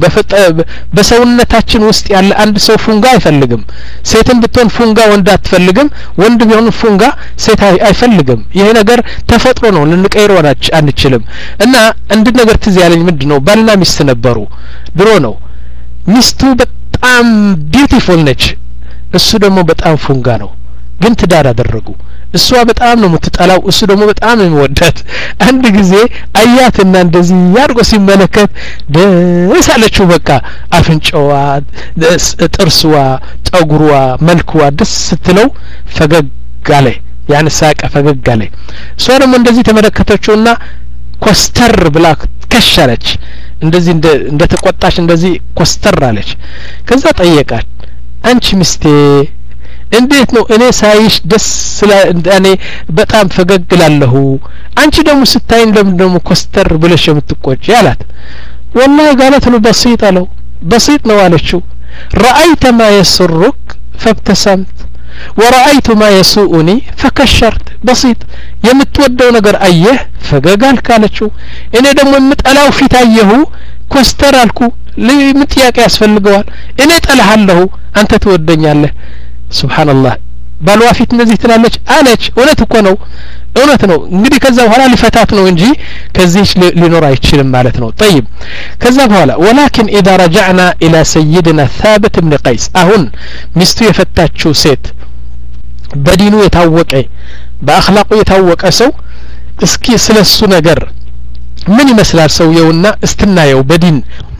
Speaker 1: በሰውነታችን ውስጥ ያለ አንድ ሰው ፉንጋ አይፈልግም ሴትን ብትሆን ፉንጋ ወንድ አትፈልግም ወንድ ቢሆን ፉንጋ ሴት አይፈልግም ይሄ ነገር ተፈጥሮ ነው ልንቀይረው አንችልም እና አንድ ነገር ትዝ ያለኝ ምንድነው ባልና ሚስት ነበሩ ድሮ ነው ሚስቱ በጣም ቢዩቲፉል ነች እሱ ደግሞ በጣም ፉንጋ ነው ግን ትዳር አደረጉ እሷ በጣም ነው የምትጠላው እሱ ደግሞ በጣም ነው የሚወዳት አንድ ጊዜ አያትና እንደዚህ ያርጎ ሲመለከት ደስ አለችው በቃ አፍንጫዋ ጥርስዋ ጠጉሯ መልክዋ ደስ ስትለው ፈገግ አለ ያን ሳቀ ፈገግ አለ እሷ ደግሞ እንደዚህ ተመለከተችውና ኮስተር ብላ ከሻለች እንደዚህ እንደ ተቆጣች እንደዚህ ኮስተር አለች ከዛ ጠየቃት አንቺ ሚስቴ እንዴት ነው እኔ ሳይሽ ደስ ስለእኔ በጣም ፈገግላለሁ አንቺ ደግሞ ስታይን ለምን ደግሞ ኮስተር ብለሽ የምትቆጭ ያላት والله قالت له بسيط له بسيط ነው አለችው رأيت ما يسرك فابتسمت ورأيت ما يسوءني فكشرت بسيط የምትወደው ነገር አየህ ፈገጋል ካለችው እኔ ደግሞ የምጠላው ፊት አየሁ ኮስተር አልኩ ለምጥያቄ ያስፈልገዋል እኔ ጠላሃለሁ አንተ ትወደኛለህ ሱብሃንአላህ ባልዋ ፊት እንደዚህ ትላለች አለች እውነት እኮ ነው እውነት ነው እንግዲህ ከዛ በኋላ ሊፈታት ነው እንጂ ከዚህ ሊኖር አይችልም ማለት ነው طيب ከዛ በኋላ ولكن اذا رجعنا الى سيدنا ثابت بن قيس አሁን ሚስቱ የፈታችው ሴት በዲኑ የታወቀ በአኽላቁ የታወቀ ሰው እስኪ ስለሱ ነገር ምን ይመስላል ሰውየውና እስትናየው በዲን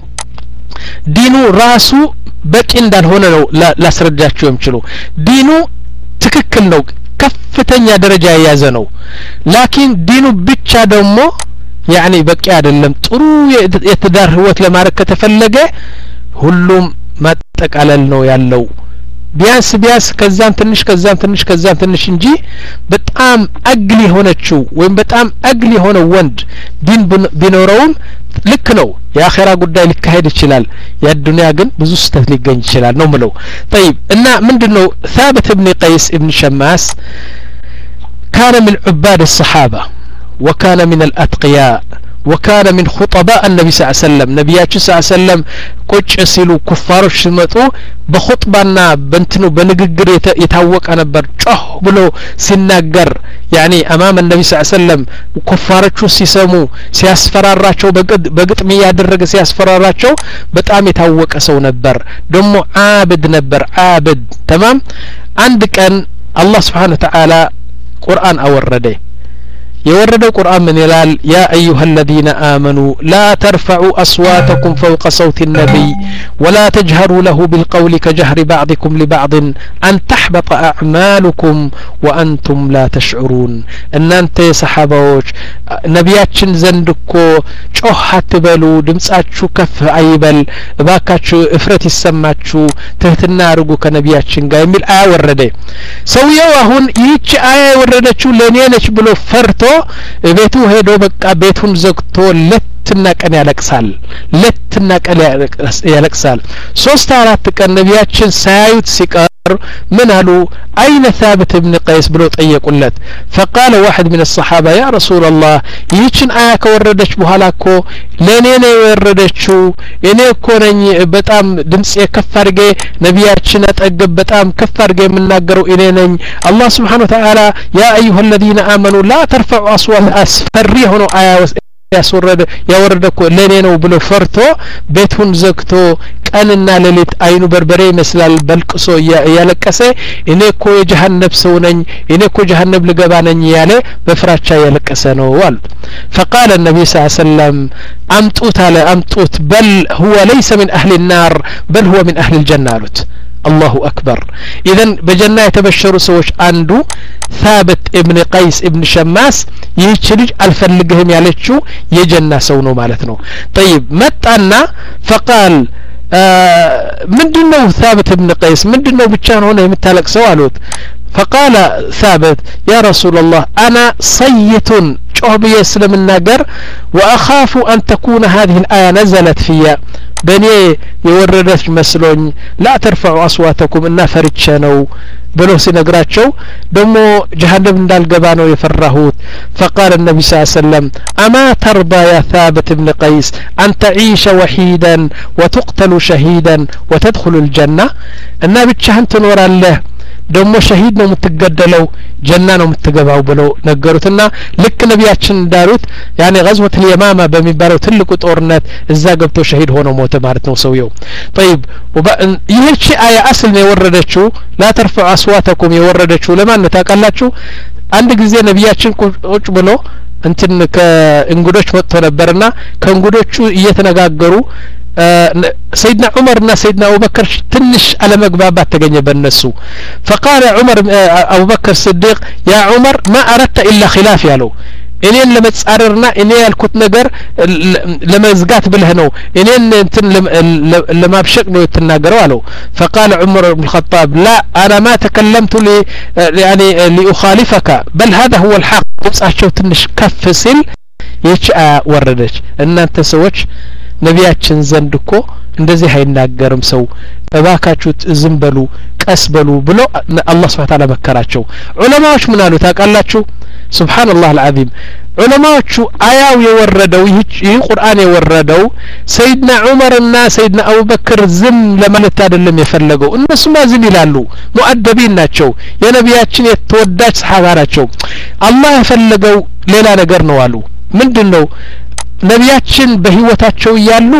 Speaker 1: ዲኑ ራሱ በቂ እንዳልሆነ ነው ላስረዳችሁ የምችለው ዲኑ ትክክል ነው ከፍተኛ ደረጃ የያዘ ነው ላኪን ዲኑ ብቻ ደግሞ ያኒ በቂ አይደለም ጥሩ የትዳር ህይወት ለማድረግ ከተፈለገ ሁሉም ማጠቃለል ነው ያለው ቢያንስ ቢያንስ ከዛም ትንሽ ከዛም ትንሽ ከዛም ትንሽ እንጂ በጣም አግሊ ሆነችው ወይም በጣም አግሊ ሆነ ወንድ ዲን ቢኖረውም ልክ ነው የአኺራ ጉዳይ ሊካሄድ ይችላል የዱንያ ግን ብዙ ስተት ሊገኝ ይችላል ነው ምለው طيب እና ምንድነው ثابت ابن قيس ابن شماس كان من عباد الصحابة وكان من الأتقياء وكان من خطباء النبي صلى الله عليه وسلم نبياتي صلى الله عليه وسلم ቁጭ ሲሉ ኩፋሮች ሲመጡ በኹጥባና በእንትኑ በንግግር የታወቀ ነበር ጮህ ብሎ ሲናገር ያኒ አማም النبي صلى الله عليه وسلم ኩፋሮቹ ሲሰሙ ሲያስፈራራቸው በግጥም ያደረገ ሲያስፈራራቸው በጣም የታወቀ ሰው ነበር ደሞ አብድ ነበር አብድ تمام አንድ ቀን አላህ Subhanahu Wa Ta'ala ቁርአን አወረደ يورد القرآن من يلال يا أيها الذين آمنوا لا ترفعوا أصواتكم فوق صوت النبي ولا تجهروا له بالقول كجهر بعضكم لبعض أن تحبط أعمالكم وأنتم لا تشعرون أن أنت صحابوش نبياتشن زندكو شوحات بلو دمساتشو كف عيبل باكاتشو افرت السماتشو تهتنا رجو كنبياتشن قايمل آية ورده سويا وهون يتش آية وردتشو لنينش بلو فرتو ቤቱ ሄዶ በቃ ቤቱን ዘግቶ ለትና ቀን ያለቅሳል ለትና ቀን ያለቅሳል ሶስት አራት ቀን ነቢያችን ሳያዩት ሲቀር من قالوا أين ثابت بن قيس بلو طيقولت فقال واحد من الصحابة يا رسول الله ييچن آية كوردش بحالاكو لنين يوردشو إني كونني بتام دمسي كفارجي نبياتشن أتأجب بتام كفارجي من ناقروا إليني الله سبحانه وتعالى يا أيها الذين آمنوا لا ترفعوا أصوات أسفريهن آية ያስወረደ ያወረደኮ ለኔ ነው ብሎ ፈርቶ ቤቱን ዘግቶ ቀንና ሌሊት አይኑ በርበሬ ይመስላል በልቅሶ ያለቀሰ እኔኮ የጀሃነም ሰው ነኝ እኔኮ ጀሃነም ልገባ ነኝ ያለ በፍራቻ ያለቀሰ ነው አሉ فقال النبي صلى الله عليه وسلم امطوت على امطوت بل هو ليس من اهل النار بل هو من اهل الجنه قالت الله أكبر إذن بجنة يتبشروا سوش عنده ثابت ابن قيس ابن شماس يشرج الفلقهم يالتشو يجنة سونو مالتنو طيب متأنا فقال آه من دنو ثابت ابن قيس من دنو بتشان هنا يمتالك سوالوت فقال ثابت يا رسول الله أنا صيت شعب يسلم الناقر وأخاف أن تكون هذه الآية نزلت فيها بني يوردت مسلون لا ترفعوا أصواتكم إنا فريتشانو بلو سنقراتشو دمو جهنم دال قبانو يفرهوت فقال النبي صلى الله عليه وسلم أما ترضى يا ثابت بن قيس أن تعيش وحيدا وتقتل شهيدا وتدخل الجنة النبي تشهن تنور الله ደሞ ሸሂድ ነው የምትገደለው ጀና ነው የምትገባው ብለው ነገሩትና ልክ ነቢያችን እንዳሉት ያኔ غزوة اليمامة በሚባለው ትልቁ ጦርነት እዛ ገብቶ ሸሂድ ሆኖ ሞተ ማለት ነው ሰውየው طيب ይህቺ አያ አስል ነው የወረደችው لا ترفعوا أصواتكم የወረደችው ለማን ታውቃላችሁ አንድ ጊዜ ነቢያችን ቁጭ ብሎ እንትን ከእንግዶች መጥቶ ነበርና ከእንግዶቹ እየተነጋገሩ سيدنا عمر نا سيدنا أبو بكر تنش على مقبابات تجني بالنسو فقال عمر أبو بكر الصديق يا عمر ما أردت إلا خلاف يالو إنين لما تسأررنا إنين الكت نجر لما زقات بالهنو إنين تن لما بشكل يتناجروا له فقال عمر بن الخطاب لا أنا ما تكلمت لي يعني لأخالفك بل هذا هو الحق بس أشوف تنش كفسل يشاء وردش إن أنت سوتش ነቢያችን ዘንድ እኮ እንደዚህ አይናገርም ሰው እባካችሁ ዝም በሉ ቀስ በሉ ብሎ አላህ Subhanahu Wa Ta'ala መከራቸው ዑለማዎች ምን አሉ ታውቃላችሁ ሱብሃንአላህ አልዓዚም ዑለማዎቹ አያው የወረደው ይህ ቁርአን የወረደው ሰይድና ዑመርና ሰይድና አቡበክር ዝም ለማለት አይደለም የፈለገው እነሱማ ዝም ይላሉ ሙአደቢን ናቸው የነቢያችን የተወዳጅ ሰሃባ ናቸው አላህ የፈለገው ሌላ ነገር ነው አሉ ምንድነው ነቢያችን በህይወታቸው ያሉ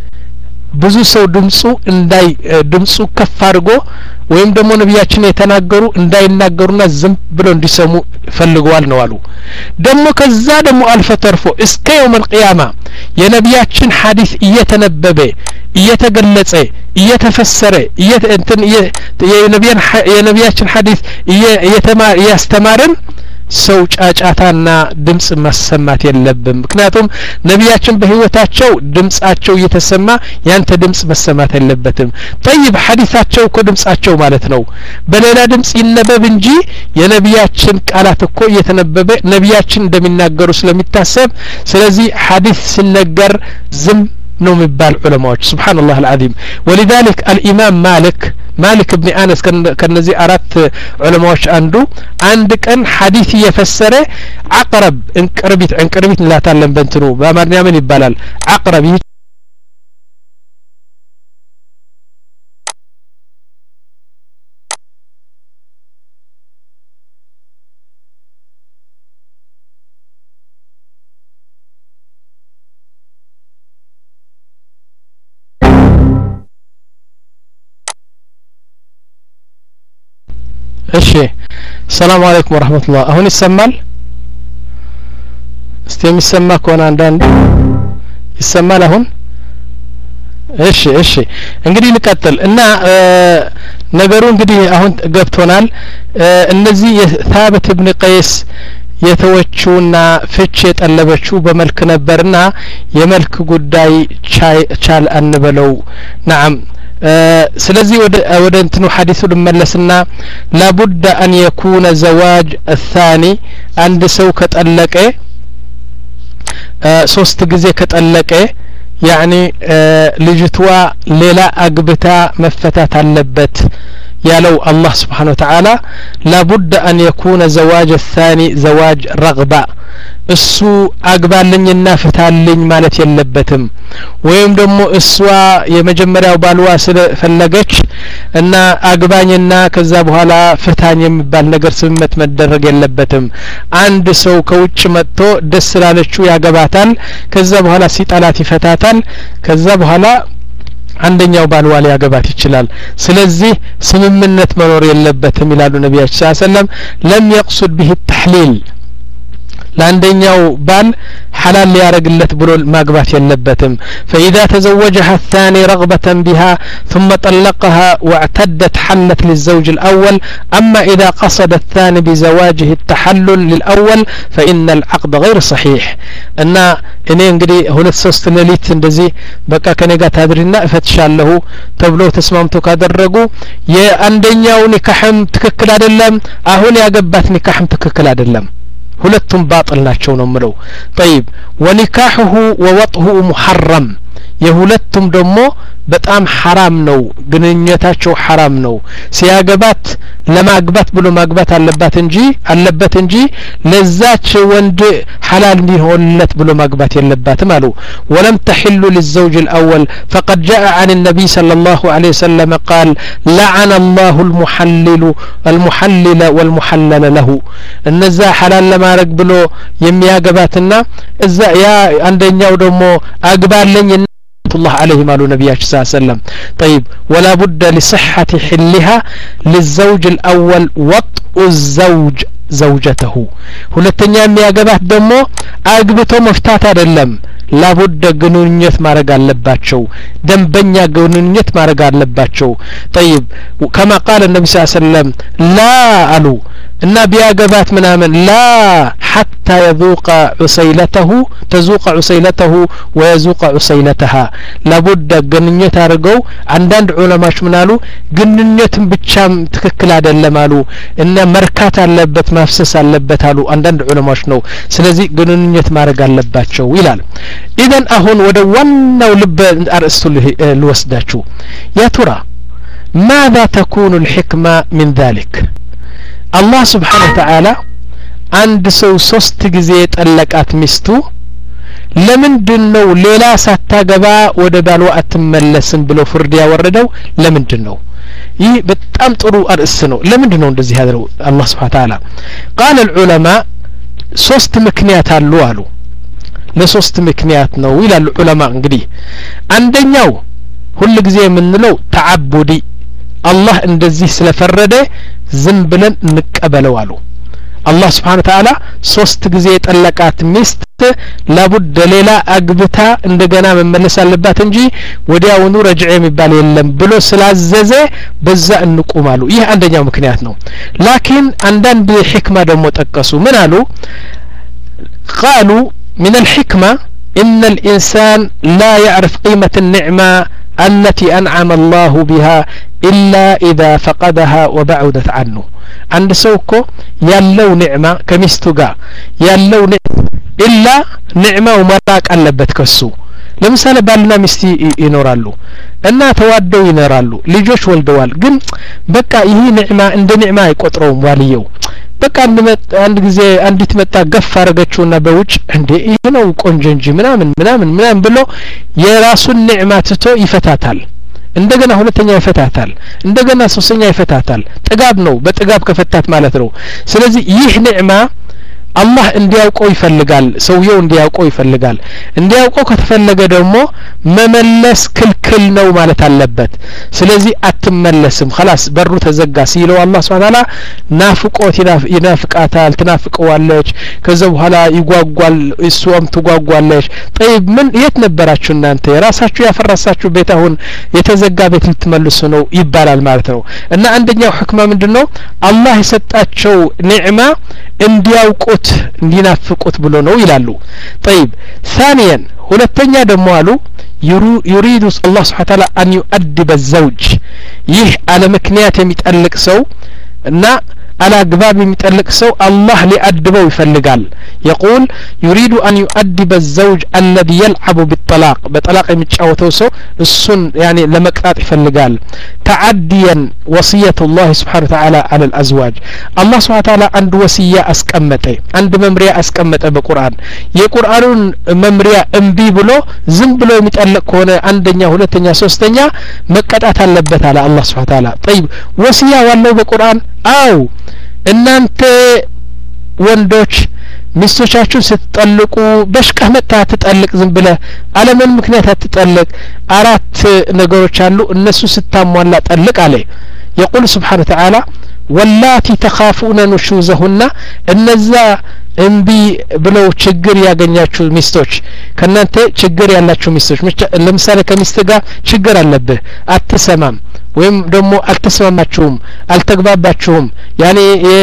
Speaker 1: ብዙ ሰው ድምጹ እንዳይ ድምጹ ከፍ አድርጎ ወይም ደግሞ ነቢያችን የተናገሩ እንዳይናገሩና ዝም ብለው እንዲሰሙ ፈልገዋል ነው አሉ ደግሞ ከዛ ደግሞ አልፈተርፎ እስከ يوم القيامة የነቢያችን ሐዲስ እየተነበበ እየተገለጸ እየተፈሰረ እንትን የነቢያን የነቢያችን ሐዲስ እየተማ ያስተማረን ሰው ጫጫታና ድምጽ ማሰማት የለብም ምክንያቱም ነቢያችን በህይወታቸው ድምጻቸው እየተሰማ ያንተ ድምጽ መሰማት የለበትም طيب ሐዲሳቸው እኮ ድምጻቸው ማለት ነው በሌላ ድምጽ ይነበብ እንጂ የነቢያችን ቃላት እኮ እየተነበበ ነቢያችን እንደሚናገሩ ስለሚታሰብ ስለዚህ ሐዲስ ሲነገር ዝም ነው የሚባል ዑለማዎች ሱብሃንአላህ አልዓዚም ولذلك الامام مالك مالك ابن انس ከነዚህ አራት ዑለማዎች አንዱ አንድ ቀን ሐዲስ እየፈሰረ አቅረብ እንቅርቢት እንቅርቢት እንላታለን በእንትኑ በአማርኛ ምን ይባላል አቅረብ እሺ ሰላም አለይኩም ወራህመቱላህ አሁን ይሰማል እስቲ የሚሰማ ከሆነ አንዳንድ ይሰማል አሁን እሺ እሺ እንግዲህ ልቀጥል እና ነገሩ እንግዲህ አሁን ገብቶናል እነዚህ የثابت ابن قيس የተወቹና ፍች የጠለበችው በመልክ ነበርና የመልክ ጉዳይ ቻል አንበለው نعم ስለዚህ ወደ ወደ እንትኑ ሐዲሱ ልመለስና لابد ان يكون زواج الثاني አንድ ሰው ከጠለቀ ሶስት ጊዜ ከጠለቀ يعني ልጅቷ ሌላ አግብታ መፈታት አለበት ያለው الله سبحانه وتعالى لابد ان يكون زواج الثاني زواج رغبة እሱ አግባልኝና ፍታልኝ ማለት የለበትም ወይም ደግሞ እሷ የመጀመሪያው ባልዋ ስለፈለገች እና አግባኝና ከዛ በኋላ ፍታኝ የሚባል ነገር ስምምነት መደረግ የለበትም አንድ ሰው ከውጭ መጥቶ ደስ ስላለችው ያገባታል ከዛ በኋላ ሲጣላት ይፈታታል ከዛ በኋላ አንደኛው ባልዋ ሊያገባት ይችላል ስለዚህ ስምምነት መኖር የለበትም ይላሉ ነብያችን ሰለላሁ ዐለይሂ ወሰለም ለም يقصد به التحليل لأندنياو بال حلال ليارقلت بلو ماقبات يلبتم فإذا تزوجها الثاني رغبة بها ثم طلقها واعتدت حلت للزوج الأول أما إذا قصد الثاني بزواجه التحلل للأول فإن العقد غير صحيح أن إني انقري هنا السوست لليت اندزي بقى كنقات هادرنا فتشال له تبلو تسمامتو كادرقو يا أندنياو نكاحم تككل عدلم أهون يا قبات نكاحم تككل عدلم ሁለቱም ባጥል ናቸው ነው ምለው طيب ونكاحه ووطه محرم የሁለቱም ደግሞ በጣም حرام ነው ግንኙነታቸው حرام ነው ሲያገባት ለማግባት ብሎ ማግባት አለባት እንጂ አለበት እንጂ ለዛች ወንድ حلال እንዲሆንለት ብሎ ማግባት የለባትም አሉ ولم تحل للزوج الأول فقد جاء عن النبي صلى الله عليه وسلم قال لعن الله المحلل المحلل والمحلل له እነዛ حلال ለማድረግ ብሎ የሚያገባትና እዛ ያ አንደኛው ደግሞ አግባለኝ الله عليه مالو نبياتش صلى الله عليه وسلم طيب ولا بد لصحة حلها للزوج الأول وطء الزوج زوجته ሁለተኛ የሚያገባት ደግሞ አግብቶ መፍታት አይደለም لابد ግንኙነት ማድረግ አለባቸው ደንበኛ ግንኙነት ማድረግ አለባቸው طيب كما قال النبي صلى الله عليه وسلم لا አሉ እና ቢያገባት ምናምን لا حتى يذوق عسيلته تذوق عسيلته ويذوق عسيلتها لابد ግንኙነት አድርገው አንዳንድ ዑለማዎች ምናሉ ግንኙነትን ብቻም ትክክል አይደለም አሉ እና መርካት አለበት ማፍሰስ አለበት አሉ አንዳንድ ዑለማዎች ነው ስለዚህ ግንኙነት ማድረግ አለባቸው ይላል إذن أهون ودونا لب أرسل الوسداتشو يا ترى ماذا تكون الحكمة من ذلك الله سبحانه وتعالى عند سو سوست جزيت ألقات مستو لمن دنو ليلا ساتاقبا ودبالو أتملسن بلو فرديا وردو لمن دنو ይህ በጣም ጥሩ አርዕስ ነው ለምንድን ነው እንደዚህ ያደረው الله سبحانه وتعالى قال العلماء ሶስት ምክንያት አሉ አሉ ለሶስት ምክንያት ነው ይላሉ ዑለማ እንግዲህ አንደኛው ሁሉ ጊዜ የምንለው ተዓቡዲ አላህ እንደዚህ ስለፈረደ ዝም ብለን እንቀበለው አሉ الله سبحانه وتعالى ሶስት ጊዜ የጠለቃት ሚስት لابد ሌላ አግብታ እንደገና መመለስ አለባት እንጂ ወዲያውኑ ረጅዕ የሚባል የለም ብሎ ስላዘዘ በዛ እንቆማሉ ይህ አንደኛው ምክንያት ነው ላኪን አንዳንድ ህክማ ደግሞ ጠቀሱ ምን አሉ قالوا من الحكمة إن الإنسان لا يعرف قيمة النعمة التي أنعم الله بها إلا إذا فقدها وبعدت عنه عند سوكو يالو نعمة كمستوغا يالو نعمة إلا نعمة ومراك ألبت كسو ለምሳሌ ባልና ሚስት ይኖራሉ እና ተዋደው ይኖራሉ ልጆች ወልደዋል ግን በቃ ይሄ ንዕማ እንደ ንዕማ አይቆጥረውም ዋልየው በቃ አንድ ጊዜ አንዲት መጣ ገፍ አረገችውና በውጭ እንዴ ይሄ ነው ቆንጆ እንጂ ምናምን ምናምን ምናምን ብሎ የራሱን ንዕማ ትቶ ይፈታታል እንደገና ሁለተኛ ይፈታታል እንደገና ሶስተኛ ይፈታታል ጥጋብ ነው በጥጋብ ከፈታት ማለት ነው ስለዚህ ይህ ንዕማ አላህ እንዲያውቀው ይፈልጋል ሰውየው እንዲያውቀው ይፈልጋል እንዲያውቀው ከተፈለገ ደግሞ መመለስ ክልክል ነው ማለት አለበት ስለዚህ አትመለስም خلاص በሩ ተዘጋ ሲለው አላህ Subhanahu Ta'ala ናፍቆት ይናፍቃታል ትናፍቀዋለች ከዛ በኋላ ይጓጓል እሷም ትጓጓለች طيب ምን የት ነበራችሁ እናንተ የራሳችሁ ያፈራሳችሁ ቤት አሁን የተዘጋ ቤት ልትመልሱ ነው ይባላል ማለት ነው እና አንደኛው ህክማ ምንድነው አላህ የሰጣቸው ኒዕማ እንዲያውቁት እንዲናፍቁት ብሎ ነው ይላሉ طيب ثانيا ሁለተኛ ደግሞ አሉ يريد الله سبحانه وتعالى أن يؤدب الزوج ይህ አለ ምክንያት የሚጠልቅ ሰው እና على أقباب يمتلك سو الله لأدبه يفلقال يقول يريد أن يؤدب الزوج الذي يلعب بالطلاق بطلاق يمتشاوته سو السن يعني لما كتات يفلقال تعديا وصية الله سبحانه وتعالى على الأزواج الله سبحانه وتعالى عند وصية أسكمته عند ممرية أسكمته بقرآن يقرآن ممرية انبي بلو زم بلو يمتلك هنا عندنا هلتنا سوستنا مكتات اللبت على الله سبحانه وتعالى طيب وصية والله بقرآن أو እናንተ ወንዶች ሚስቶቻችሁን ስትጠልቁ በሽቀህ መታ ትጠልቅ ዝም ብለህ አለምን ምክንያት አትጠልቅ አራት ነገሮች አሉ እነሱ ስታሟላ ጠልቅ አለ يقول سبحانه وتعالى واللاتي تخافون نشوزهن እነዛ እንቢ ብለው ችግር ያገኛችሁ ሚስቶች ከናንተ ችግር ያላችሁ ሚስቶች ለምሳሌ ከሚስት ጋር ችግር አለብህ አትሰማም ወይም ደግሞ አልተስማማችሁም አልተግባባችሁም ያኔ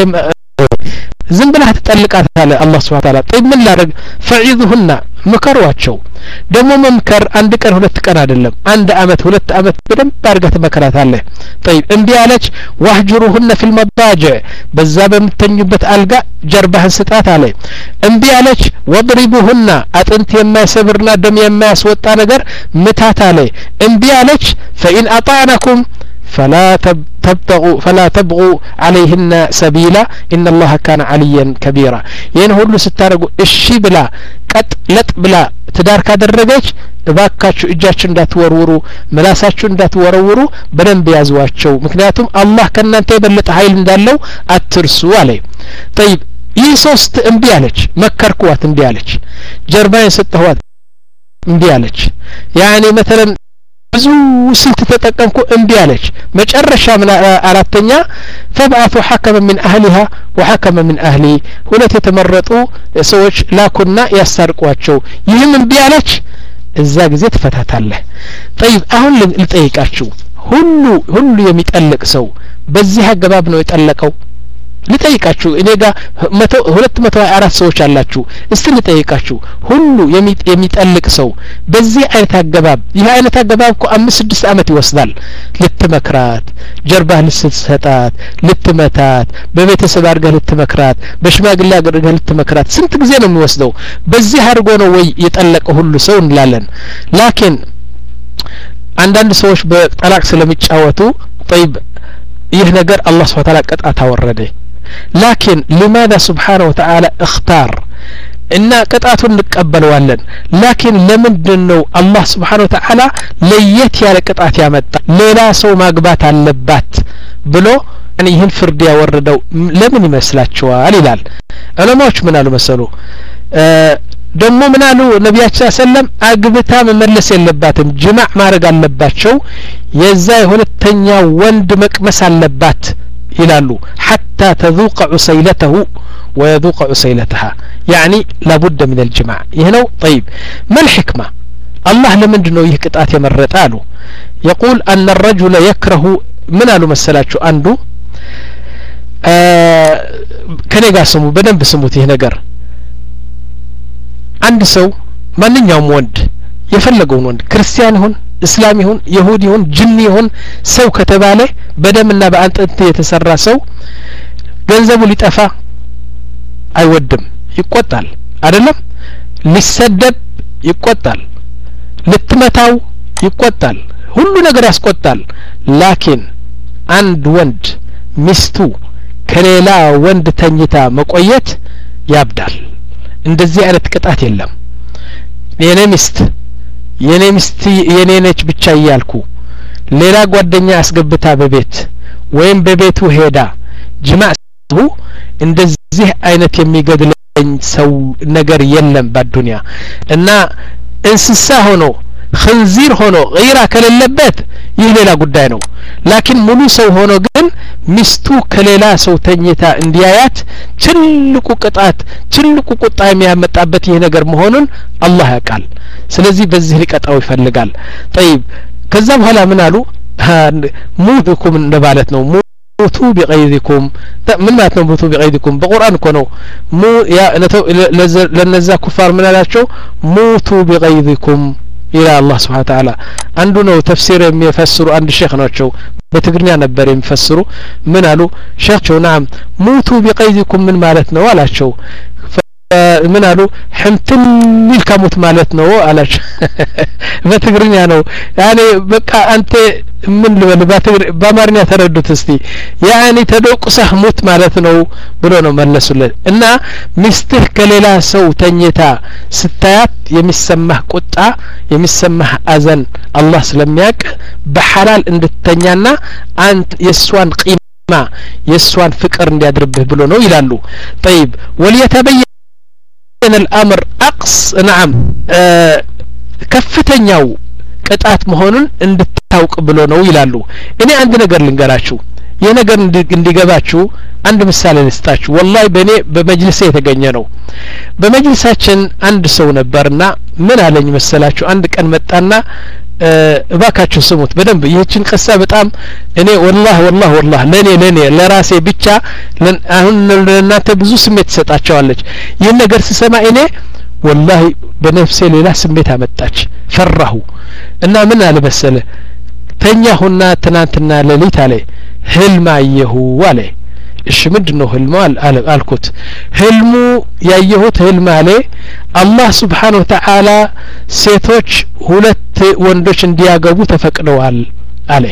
Speaker 1: ዝም ብለህ ትጠልቃታለ አላህ Subhanahu Wa Ta'ala طيب ምን ላድርግ ፈዒዙሁና መከሯቸው ደግሞ መምከር አንድ ቀን ሁለት ቀን አይደለም አንድ አመት ሁለት አመት በደንብ አድርገህ ትመከራታለህ طيب እንቢ አለች واهجروهن في المضاجع በዛ በምትተኙበት አልጋ ጀርባህን ስጣት አለ እንቢ አለች ወድሪቡሁና አጥንት የማይሰብርና ደም የማያስወጣ ነገር ምታት አለ እንቢ አለች فإن أطعنكم فلا تبتغوا فلا تبغوا عليهن سبيلا إن الله كان عليا كبيرا ين ሁሉ ስታረጉ እሺ ብላ ቀጥ ለጥ ብላ ትዳር ካደረገች እባካችሁ እጃችሁ እንዳትወርውሩ ምላሳችሁ እንዳትወረውሩ በደንብ ያዟቸው ምክንያቱም አላህ ከናንተ የበለጠ ኃይል እንዳለው አትርሱ አለ طيب ይህ ሶስት እንቢ አለች መከርኳት እንቢ አለች ጀርባዬን ሰጠኋት እንቢ አለች ያኔ مثلا ብዙ ስልት ተጠቀምኩ እንቢ አለች መጨረሻ ምን አራተኛ فبعثوا حكما من اهلها وحكما من اهلي ሁለት የተመረጡ ሰዎች ላኩና ያሳርቋቸው ይህም እንቢ አለች እዛ ጊዜ ተፈታታለህ طيب አሁን ልጠይቃችሁ ሁሉ ሁሉ የሚጠልቅ ሰው በዚህ አገባብ ነው የጠለቀው ልጠይቃችሁ እኔ ጋር ሁለት መቶ ሃያ አራት ሰዎች አላችሁ እስቲ ልጠይቃችሁ ሁሉ የሚጠልቅ ሰው በዚህ አይነት አገባብ ይህ አይነት አገባብ እኮ አምስት ስድስት አመት ይወስዳል ልትመክራት ጀርባህ ልትሰጣት ልትመታት በቤተሰብ አድርገህ ልትመክራት በሽማግሌ አድርገህ ልትመክራት ስንት ጊዜ ነው የሚወስደው በዚህ አድርጎ ነው ወይ የጠለቀ ሁሉ ሰው እንላለን ላኪን አንዳንድ ሰዎች በጠላቅ ስለሚጫወቱ طيب ይህ ነገር አላህ Subhanahu Wa Ta'ala ቀጣታ ወረደ لكن لماذا سبحانه وتعالى اختار ان قطعቱን እንቀበለዋለን لكن ለምንድነው አላህ Subhanahu Wa Ta'ala ለየት ያለ ቅጣት ያመጣ ሌላ ሰው ማግባት አለባት ብሎ እኔ ይህን ፍርድ ያወረደው ለምን ይመስላችኋል ይላል ዑለማዎች ምን አሉ መሰሉ ደሞ ምን አሉ ነብያችን ሰለም አግብታ መመለስ የለባትም ጅማዕ ማድረግ አለባቸው የዛ ሁለተኛ ወንድ መቅመስ አለባት ይላሉ حتى تذوق عسيلته ويذوق عسيلتها يعني لابد من الجماع يهنو طيب ما الحكمة الله لمندنو ይህ ቅጣት የመረጣሉ يقول أن الرجل يكره من አሉ መሰላችሁ አንዱ ከኔ ጋር ስሙ በደንብ ስሙት ይህ ነገር አንድ ሰው ማንኛውም ወንድ የፈለገውን ወንድ ክርስቲያን ይሁን እስላም ይሁን ይሁዲ ይሁን ጅኒ ይሁን ሰው ከተባለ በደምና በአጥንት የተሰራ ሰው ገንዘቡ ሊጠፋ አይወድም ይቆጣል አይደለም ሊሰደብ ይቆጣል ልትመታው ይቆጣል ሁሉ ነገር ያስቆጣል ላኪን አንድ ወንድ ሚስቱ ከሌላ ወንድ ተኝታ መቆየት ያብዳል እንደዚህ አይነት ቅጣት የለም የኔ ሚስት የኔ ሚስት የኔ ነች ብቻ ይያልኩ ሌላ ጓደኛ አስገብታ በቤት ወይም በቤቱ ሄዳ ጅማዕ እንደዚህ አይነት የሚገድለኝ ሰው ነገር የለም በዱንያ እና እንስሳ ሆኖ خنزير ሆኖ غيرا ከሌለበት ይህ ሌላ ጉዳይ ነው ላኪን ሙሉ ሰው ሆኖ ግን ሚስቱ ከሌላ ሰው ተኝታ እንዲያያት ትልቁ ቅጣት ትልቁ ቁጣ የሚያመጣበት ይሄ ነገር መሆኑን አላህ ያውቃል ስለዚህ በዚህ ሊቀጣው ይፈልጋል طيب ከዛ በኋላ ምን አሉ ሙድኩም እንደባለት ነው موتوا بغيظكم من ما تنبتوا بغيظكم بقرآن كنوا مو يا لنزا كفار من الاشو موتوا بغيظكم إلى الله سبحانه وتعالى عندنا تفسير يفسر عند الشيخ ناتشو بتقرنيا نبر يفسروا من قالوا شيخ نعم موتوا بغيظكم من مالتنا ولا شو من قالوا حمتل كموت مالتنا ولا شو بتقرنيا نو يعني بقى أنت من اللي باتقر بامرنيا تردد استي يعني تدوق سهموت مالتنا بلو ነው መለሱለት እና ሚስትህ ከሌላ ሰው ተኝታ ስታያት የሚሰማህ ቁጣ የሚሰማህ አዘን አላህ ስለሚያውቅ በሐላል እንድትተኛና አንተ የሷን ቂማ የሷን ፍቅር እንዲያድርብህ ብሎ ነው ይላሉ طيب وليتبين الامر اقص نعم ከፍተኛው ቅጣት መሆኑን እንድታውቅ ብሎ ነው ይላሉ እኔ አንድ ነገር ልንገራችሁ የነገር እንዲገባችሁ አንድ ምሳሌ ልስጣችሁ ወላሂ በእኔ በመጅልስ የተገኘ ነው በመጅልሳችን አንድ ሰው ነበርና ምን አለኝ መሰላችሁ አንድ ቀን መጣና እባካችሁ ስሙት በደንብ ይህችን ቀሳ በጣም እኔ ወላሂ ወላሂ ወላሂ ለኔ ለኔ ለራሴ ብቻ አሁን ለእናንተ ብዙ ስሜት ተሰጣቸዋለች ይህን ነገር ስሰማ እኔ ወላሂ በነፍሴ ሌላ ስሜት አመጣች ፈራሁ እና ምን አለ መሰለ ተኛሁና ትናንትና ሌሊት አለ ህልም አየሁ አለ እሺ ምንድነው ህልሙ አልኩት ህልሙ ያየሁት ህልም አለ አላህ Subhanahu Wa Ta'ala ሴቶች ሁለት ወንዶች እንዲያገቡ ተፈቅደዋል አለ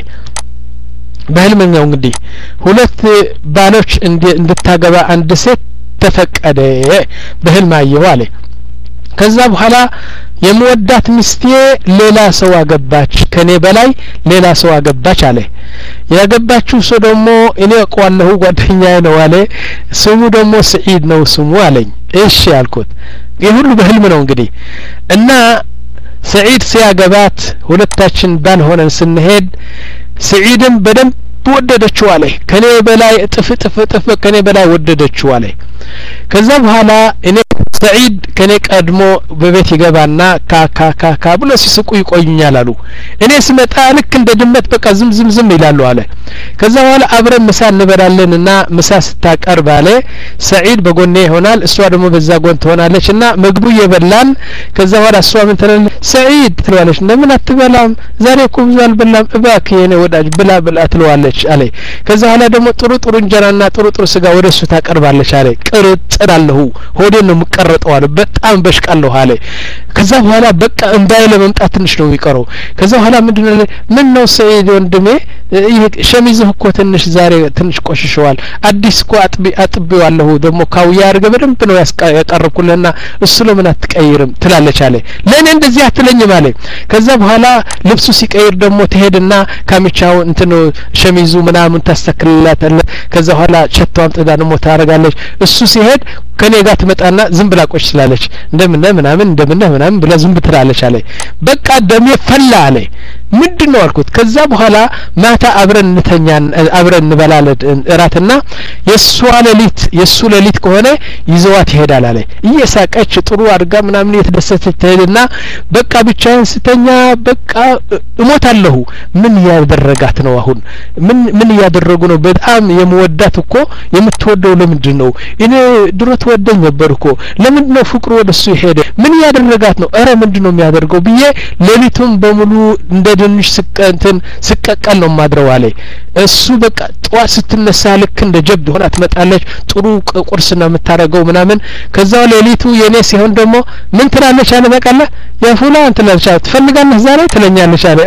Speaker 1: በህልም ነው እንግዲህ ሁለት ባሎች እንድታገባ አንድ ሴት ተፈቀደ በህልም አየሁ አለ ከዛ በኋላ የምወዳት ሚስቴ ሌላ ሰው አገባች ከኔ በላይ ሌላ ሰው አገባች አለ ያገባችው ሰው ደግሞ እኔ አውቀዋለሁ ጓደኛዬ ነው አለ ስሙ ደግሞ ሰዒድ ነው ስሙ አለኝ እሺ አልኩት ይሁሉ በህልም ነው እንግዲህ እና ሰዒድ ሲያገባት ሁለታችን ባል ሆነን ስንሄድ ሰዒድም በደንብ ወደደችው አለ ከኔ በላይ ጥፍ ጥፍ ጥፍ ከኔ በላይ ወደደችው አለ ከዛ በኋላ እኔ ሰዒድ ከኔ ቀድሞ በቤት ይገባና ካካካካ ብሎ ሲስቁ ይቆዩኛል አሉ እኔ ስመጣ ልክ እንደ ድመት በቃ ዝም ዝም ዝም ይላሉ አለ ከዛ በኋላ አብረን ምሳ እንበላለንና ምሳ ስታቀርብ አለ ሰዒድ በጎኔ ይሆናል እሷ ደግሞ በዛ ጎን ትሆናለችና ምግቡ እየበላን ከዛ በኋላ እሷ ምን ትላለች ሰዒድ ትለዋለች እንደምን አትበላም ዛሬ እኮ ብዙ አልበላም እባክህ የኔ ወዳጅ ብላ ብላ ትለዋለች አለ ከዛ በኋላ ደግሞ ጥሩ ጥሩ እንጀራና ጥሩ ጥሩ ስጋ ወደሱ ታቀርባለች አለ ቅርጥራለሁ ሆዴን ነው ምቀረጠው አለ በጣም በሽቃለሁ አለ ከዛ በኋላ በቃ እንዳይ ለመምጣት ትንሽ ነው የሚቀረው ከዛ በኋላ ምንድነው ምን ነው ሰዒድ ወንድሜ ሸሚዝህ እኮ ትንሽ ዛሬ ትንሽ ቆሽሽዋል አዲስ እኮ አጥቢ አጥቢዋለሁ ደግሞ ካውያ አርገ በደንብ ነው ያቀርብኩልና እሱ ለምን አትቀይርም ትላለች አለ ለኔ እንደዚህ አትለኝም አለ ከዛ በኋላ ልብሱ ሲቀይር ደግሞ ትሄድና ካሚቻው እንትን ሸሚዙ ምናምን ታስተክልላታለች ከዛ በኋላ ቸቷን ጥዳ ደግሞ ታረጋለች እሱ ሲሄድ ከኔ ጋር ትመጣና ዝም ብላ ቆሽ ትላለች እንደምን ምናምን እንደምን ምናምን ብላ ዝም ብትላለች አለ በቃ ደም ይፈላ አለ ምንድነው አልኩት ከዛ በኋላ ማታ አብረን እንተኛን አብረን እንበላለን እራትና የሱ ሌሊት የሱ ሌሊት ከሆነ ይዘዋት ይሄዳል አለ እየሳቀች ጥሩ አድርጋ ምናምን የተደሰተች ትሄድና በቃ ብቻዬን ስተኛ በቃ እሞታለሁ ምን ያደረጋት ነው አሁን ምን ምን ያደረጉ ነው በጣም የምወዳት እኮ የምትወደው ለምንድን ነው እኔ ድሮ ተወደኝ ነበርኩ ለምንድነው ፍቅሩ ወደሱ ይሄደ ምን ያደረጋት ነው አረ ምንድነው የሚያደርገው ብዬ ሌሊቱን በሙሉ እንደ ድንሽ ስቀንተን ስቀቀል ነው ማድረው አለ እሱ በቃ ጧት ስትነሳ ልክ እንደ ጀብድ ሆና ትመጣለች ጥሩ ቁርስ ነው የምታረገው ምናምን ከዛው ሌሊቱ የኔ ሲሆን ደግሞ ምን ትላለች አለ በቃላ ያ ፉላን ትላለች ትፈልጋለህ ዛሬ ትለኛለች አለ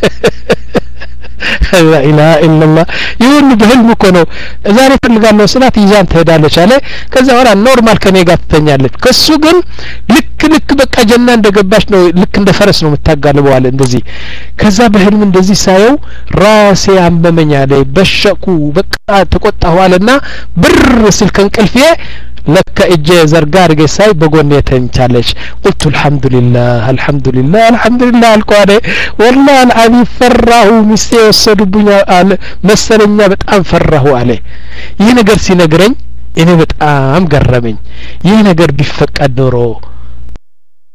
Speaker 1: لا اله الا الله ይሁን በህልም እኮ ነው ዛሬ ፈልጋለሁ ስላት ይዛን ትሄዳለች አለ ከዛ በኋላ ኖርማል ከኔ ጋር ትተኛለች ከሱ ግን ልክ ልክ በቃ ጀና እንደገባች ነው ልክ እንደ ፈረስ ነው የምታጋልበው አለ እንደዚህ ከዛ በህልም እንደዚህ ሳየው ራሴ አመመኝ አለ በሸኩ በቃ ተቆጣሁ አለና ብር ስልክ እንቅልፌ ለካ እጄ ዘርጋር ገሳይ በጎን የተንቻለች قلت الحمد لله الحمد لله الحمد لله አልቋደ والله العظيم ፈራሁ ሚስቴ ወሰዱብኝ አለ መሰለኛ በጣም ፈራሁ አለ ይሄ ነገር ሲነግረኝ እኔ በጣም ገረመኝ ይሄ ነገር ቢፈቀድ ኖሮ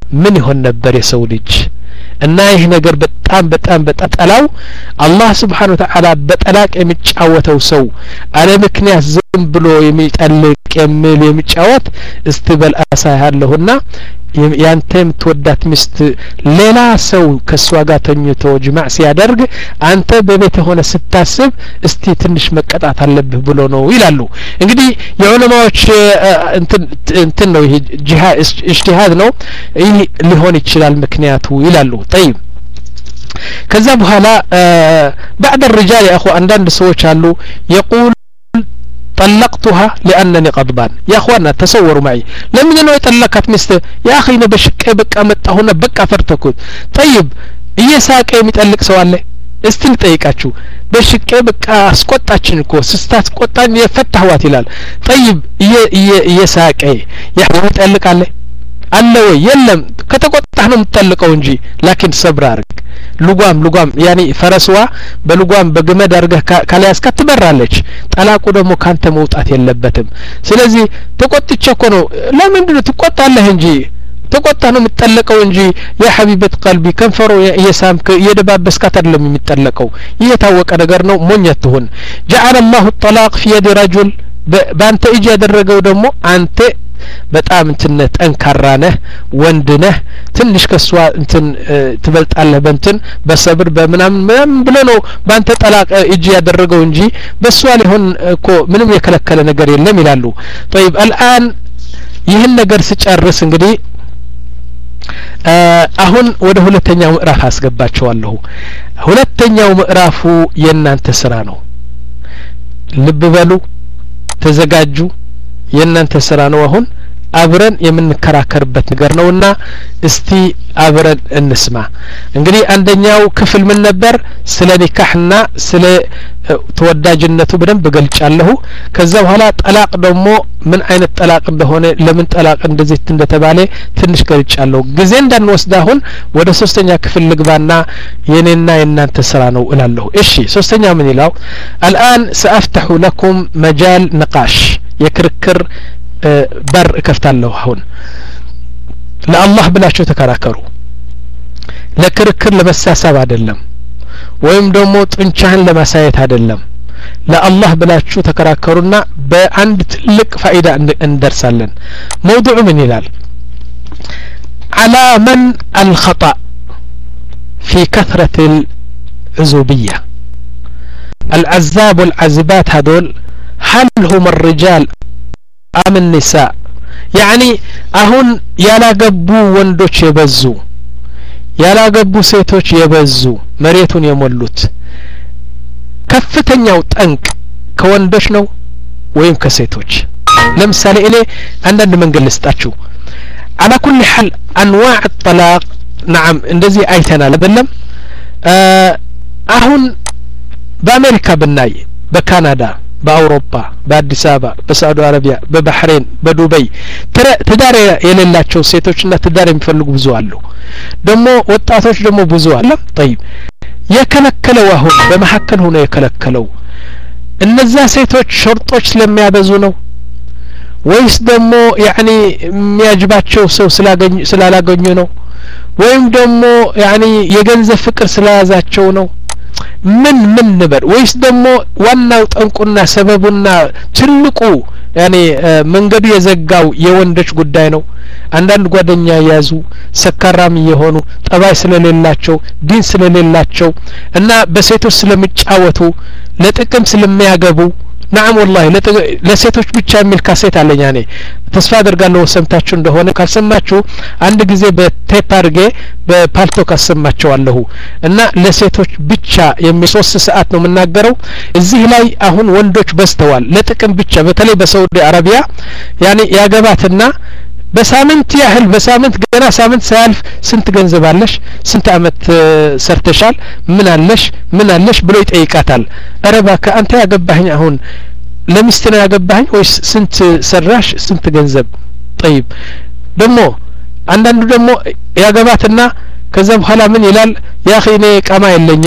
Speaker 1: ምን ይሆን ነበር የሰው ልጅ እና ይህ ነገር በጣም በጣም በጣም ጠላው አላህ Subhanahu Wa Ta'ala በጠላቅ የሚጫወተው ሰው አለ ምክንያት ዝም ብሎ የሚጠልቅ የሚል የሚጫወት እስትበል አሳያለሁና ያንተም ተወዳት ሚስት ሌላ ሰው ከሷ ጋር ተኝቶ ጅማዕ ሲያደርግ አንተ በቤት ሆነ ስታስብ እስቲ ትንሽ መቀጣት አለብህ ብሎ ነው ይላሉ እንግዲህ የዑለማዎች እንትን እንትን ነው ይሄ ጂሃድ ኢጅቲሃድ ነው ይህ ሊሆን ይችላል ምክንያቱ ይላሉ طيب ከዛ በኋላ بعد الرجال يا اخو عندنا ሰዎች አሉ يقول طلقتها لانني غضبان يا اخوانا تصوروا معي لمن انه يطلقت مست يا اخي انا بشقي بقى مጣሁና በቃ ፈርተኩት طيب እየሳቀ የሚጠልቅ ሰው አለ እስቲ ልጠይቃችሁ በሽቄ በቃ አስቆጣችን እኮ ስስታት ቆጣን የፈታህዋት ይላል طيب እየሳቀ ያጠልቃለ አለ ወይ የለም ከተቆጣህ ነው የምትጠልቀው እንጂ ላኪን ሰብር አርግ ሉጓም ሉጓም ያኒ ፈረስዋ በሉጓም በግመድ አርገህ ካላያስካ ትበራለች ጠላቁ ደግሞ ካንተ መውጣት የለበትም ስለዚህ ተቆጥቼ እኮ ነው ለምንድነው ትቆጣለህ እንጂ ተቆጣ ነው የምትጠለቀው እንጂ ያ ሐቢበት ቀልቢ ከንፈሮ የሳምክ የደባበስካት አይደለም የሚጠለቀው ይሄ ታወቀ ነገር ነው ሞኝት ትሁን جعل الله الطلاق في يد رجل ባንተ እጅ ያደረገው ደግሞ አንተ በጣም እንትን ጠንካራ ነህ ወንድ ነህ ትንሽ ከሷ እንትን ትበልጣለህ በእንትን በሰብር በመናም ምንም ብሎ ነው ባንተ ጠላቅ እጅ ያደረገው እንጂ በሷ ሊሆን እኮ ምንም የከለከለ ነገር የለም ይላሉ طيب الان ይህን ነገር ሲጨርስ እንግዲህ አሁን ወደ ሁለተኛው ምዕራፍ አስገባቸዋለሁ ሁለተኛው ምዕራፉ የናንተ ስራ ነው ልብ በሉ ተዘጋጁ የናንተ ስራ ነው አሁን አብረን የምንከራከርበት ነገር ነውና እስቲ አብረን እንስማ እንግዲህ አንደኛው ክፍል ምን ነበር ስለ ኒካህና ስለ ተወዳጅነቱ በደንብ ገልጫለሁ ከዛ በኋላ ጠላቅ ደግሞ ምን አይነት ጠላቅ እንደሆነ ለምን ጠላቅ እንደዚህ እንደተባለ ትንሽ ገልጫለሁ ጊዜ እንዳንወስድ አሁን ወደ ሶስተኛ ክፍል ልግባና የኔና የናንተ ስራ ነው እላለሁ እሺ ሶስተኛ ምን ይላል الان سافتح لكم مجال نقاش የክርክር በር እከፍታለሁ አሁን ለአላህ ብላችሁ ተከራከሩ ለክርክር ለመሳሳብ አይደለም ወይም ደግሞ ጥንቻህን ለማሳየት አይደለም ለአላህ ብላችሁ ተከራከሩና በአንድ ትልቅ ፋይዳ እንደርሳለን موضوع ምን ይላል على من الخطأ في كثرة العزوبية العزاب والعزبات هذول هل هم الرجال أم النساء يعني أهون يلاقبو وندوش يبزو يلاقبو سيتوش يبزو مريتون يمولوت كفتن يوت أنك كوندوش نو ويم كسيتوش لمثال إلي عندنا من قلستاتشو على كل حال أنواع الطلاق نعم اندزي أيتنا لبنم أهون بأمريكا بالناي بكندا በአውሮፓ በአዲስ አበባ በሳዑዲ አረቢያ በባህሬን በዱባይ ትዳር የሌላቸው ሴቶችና ትዳር የሚፈልጉ ብዙ አሉ ደግሞ ወጣቶች ደግሞ ብዙ አለ طيب የከለከለው አሁን በመሐከል ሆነ የከለከለው እነዛ ሴቶች ሸርጦች ስለሚያበዙ ነው ወይስ ደግሞ ያኒ የሚያጅባቸው ሰው ስላገኙ ስላላገኙ ነው ወይም ደግሞ ያኒ የገንዘብ ፍቅር ስለያዛቸው ነው ምን ምን ነበር ወይስ ደግሞ ዋናው ጠንቁና ሰበቡና ትልቁ ያኔ መንገዱ የዘጋው የወንዶች ጉዳይ ነው አንዳንድ ጓደኛ ያዙ ሰካራም የሆኑ ጠባይ ስለሌላቸው ዲን ስለሌላቸው እና በሴቶች ስለሚጫወቱ ለጥቅም ስለሚያገቡ نعم والله ለሴቶች ብቻ የሚል ካሴት አለኝ እኔ ተስፋ አደርጋለሁ ሰምታችሁ እንደሆነ ካልሰማችሁ አንድ ጊዜ በቴፕ አድርጌ በፓልቶ ካሰማችኋለሁ እና ለሴቶች ብቻ የሚል ሶስት ሰዓት ነው የምናገረው እዚህ ላይ አሁን ወንዶች በስተዋል ለጥቅም ብቻ በተለይ በሳውዲ አረቢያ ያኔ ያገባትና በሳምንት ያህል በሳምንት ገና ሳምንት ሳያልፍ ስንት ገንዘብ አለሽ ስንት አመት ሰርተሻል ምን አለሽ ምን አለሽ ብሎ ይጠይቃታል አረባካ አንተ ያገባህኝ አሁን ለሚስት ነው ያገባህኝ ወይስ ስንት ሰራሽ ስንት ገንዘብ طيب ደግሞ አንዳንዱ ደግሞ ያገባትና ከዛ በኋላ ምን ይላል ያ ኺኔ ቃማ የለኝም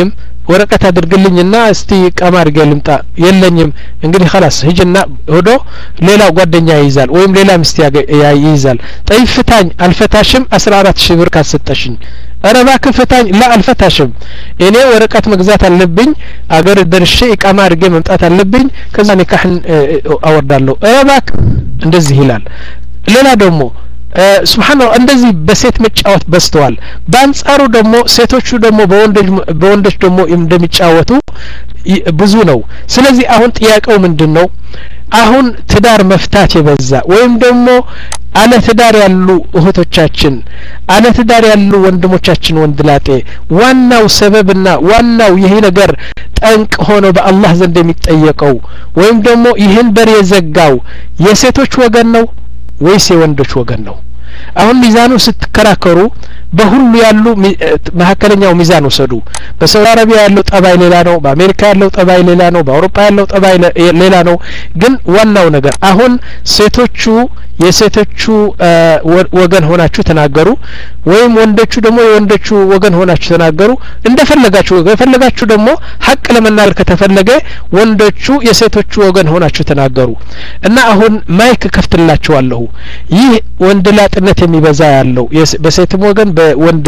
Speaker 1: ወረቀት አድርግልኝና እስቲ ቀማር ገልምጣ የለኝም እንግዲህ خلاص ሂጅና ሆዶ ሌላ ጓደኛ ይይዛል ወይም ሌላ ምስት ይይዛል ጠይፍታኝ አልፈታሽም አስራ አራት ሺህ ብር ካሰጠሽኝ አረባ ከፈታኝ ላ አልፈታሽም እኔ ወረቀት መግዛት አለብኝ አገር ደርሼ ኢቃማ አድርጌ መምጣት አለብኝ ከዛ ንካህን አወርዳለሁ አረባክ እንደዚህ ይላል ሌላ ደግሞ ሱብሃንአላህ እንደዚህ በሴት መጫወት በስተዋል በአንጻሩ ደግሞ ሴቶቹ ደግሞ በወንዶች በወንዶች ደግሞ እንደሚጫወቱ ብዙ ነው ስለዚህ አሁን ጥያቄው ምንድነው አሁን ትዳር መፍታት የበዛ ወይም ደግሞ አለ ትዳር ያሉ እህቶቻችን አለ ትዳር ያሉ ወንድሞቻችን ወንድላጤ ዋናው ሰበብና ዋናው ይሄ ነገር ጠንቅ ሆኖ በአላህ ዘንድ የሚጠየቀው ወይም ደግሞ ይሄን በር የዘጋው የሴቶች ወገን ነው ወይስ የወንዶች ወገን ነው አሁን ሚዛኑ ስትከራከሩ በሁሉ ያሉ መሐከለኛው ሚዛን ወሰዱ በሳውዲ አረቢያ ያለው ጠባይ ሌላ ነው በአሜሪካ ያለው ጠባይ ሌላ ነው በአውሮፓ ያለው ጠባይ ሌላ ነው ግን ዋናው ነገር አሁን ሴቶቹ የሴቶቹ ወገን ሆናችሁ ተናገሩ ወይም ወንዶቹ ደግሞ የወንዶቹ ወገን ሆናችሁ ተናገሩ እንደፈለጋችሁ የፈለጋችሁ ደግሞ ሐቅ ለመናገር ከተፈለገ ወንዶቹ የሴቶቹ ወገን ሆናችሁ ተናገሩ እና አሁን ማይክ ከፍትላችኋለሁ ይህ ወንድላጥነት የሚበዛ ያለው በሴትም ወገን በወንድ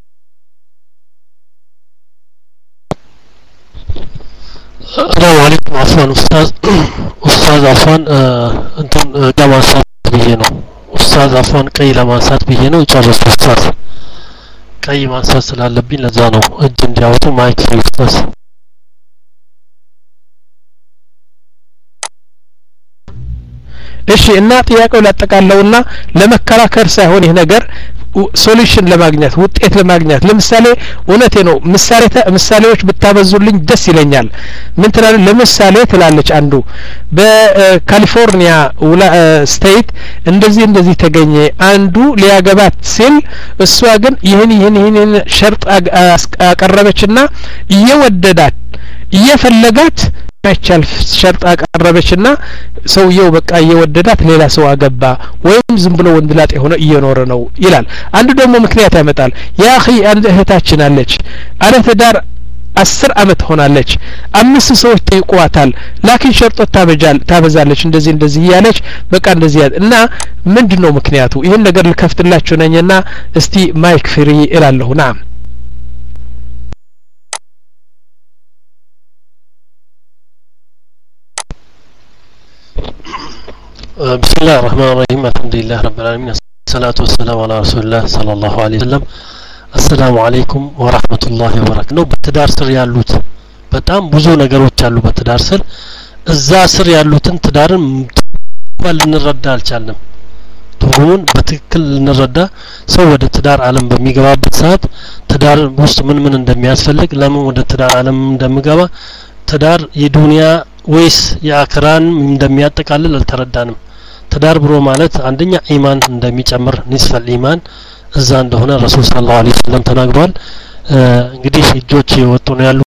Speaker 2: السلام عليكم عفوا استاذ استاذ عفوا انتم جماعه ብዬ ነው ኡስታዝ አፎን ቀይ ለማንሳት ብዬ ነው ጨርሱ ኡስታዝ ቀይ ማንሳት ስላለብኝ ለዛ ነው እጅ እንዲያወጡ ማይክ ኡስታዝ
Speaker 1: እሺ እና ጥያቄው ላጠቃለውና ለመከራከር ሳይሆን ይሄ ነገር ሶሉሽን ለማግኘት ውጤት ለማግኘት ለምሳሌ እውነቴ ነው ምሳሌ ምሳሌዎች ብታበዙልኝ ደስ ይለኛል ምን ትላል ለምሳሌ ትላለች አንዱ በካሊፎርኒያ ስቴት እንደዚህ እንደዚህ ተገኘ አንዱ ሊያገባት ሲል እሷ ግን ይሄን ይሄን ይሄን ሸርጥ አቀረበችና እየወደዳት እየፈለጋት ማይቻል ሸርጥ አቀረበችና ሰውየው በቃ እየወደዳት ሌላ ሰው አገባ ወይም ዝም ብሎ ወንድላጤ ሆነ እየኖረ ነው ይላል አንዱ ደግሞ ምክንያት ያመጣል ያ اخي አንድ እህታችን አለች አለ ትዳር አስር አመት ሆናለች አምስት ሰዎች ጠይቋታል ላኪን ሸርጦት ታበጃል ታበዛለች እንደዚህ እንደዚህ ያለች በቃ እንደዚህ እና ምንድነው ምክንያቱ ይሄን ነገር ልከፍትላችሁ ነኝና እስቲ ማይክ ፍሪ እላለሁ ናም
Speaker 2: بسم الله الرحمن الرحيم الحمد لله رب العالمين الصلاة والسلام على رسول الله صلى الله عليه وسلم السلام عليكم ورحمة الله وبركاته ነው በትዳር ስር ያሉት በጣም ብዙ ነገሮች አሉ በትዳር ስር እዛ ስር ያሉትን ትዳርን ልንረዳ አልቻልንም ትርጉሙን በትክክል ልንረዳ ሰው ወደ ትዳር ዓለም በሚገባበት ሰዓት ትዳር ውስጥ ምን ምን እንደሚያስፈልግ ለምን ወደ ትዳር ዓለም እንደሚገባ ትዳር የዱንያ ወይስ የአክራን እንደሚያጠቃልል አልተረዳንም ትዳር ብሎ ማለት አንደኛ ኢማን እንደሚጨምር ንስፈል ኢማን እዛ እንደሆነ ረሱል ሰለላሁ ዐለይሂ ወሰለም ተናግሯል እንግዲህ እጆች የወጡ ነው ያሉ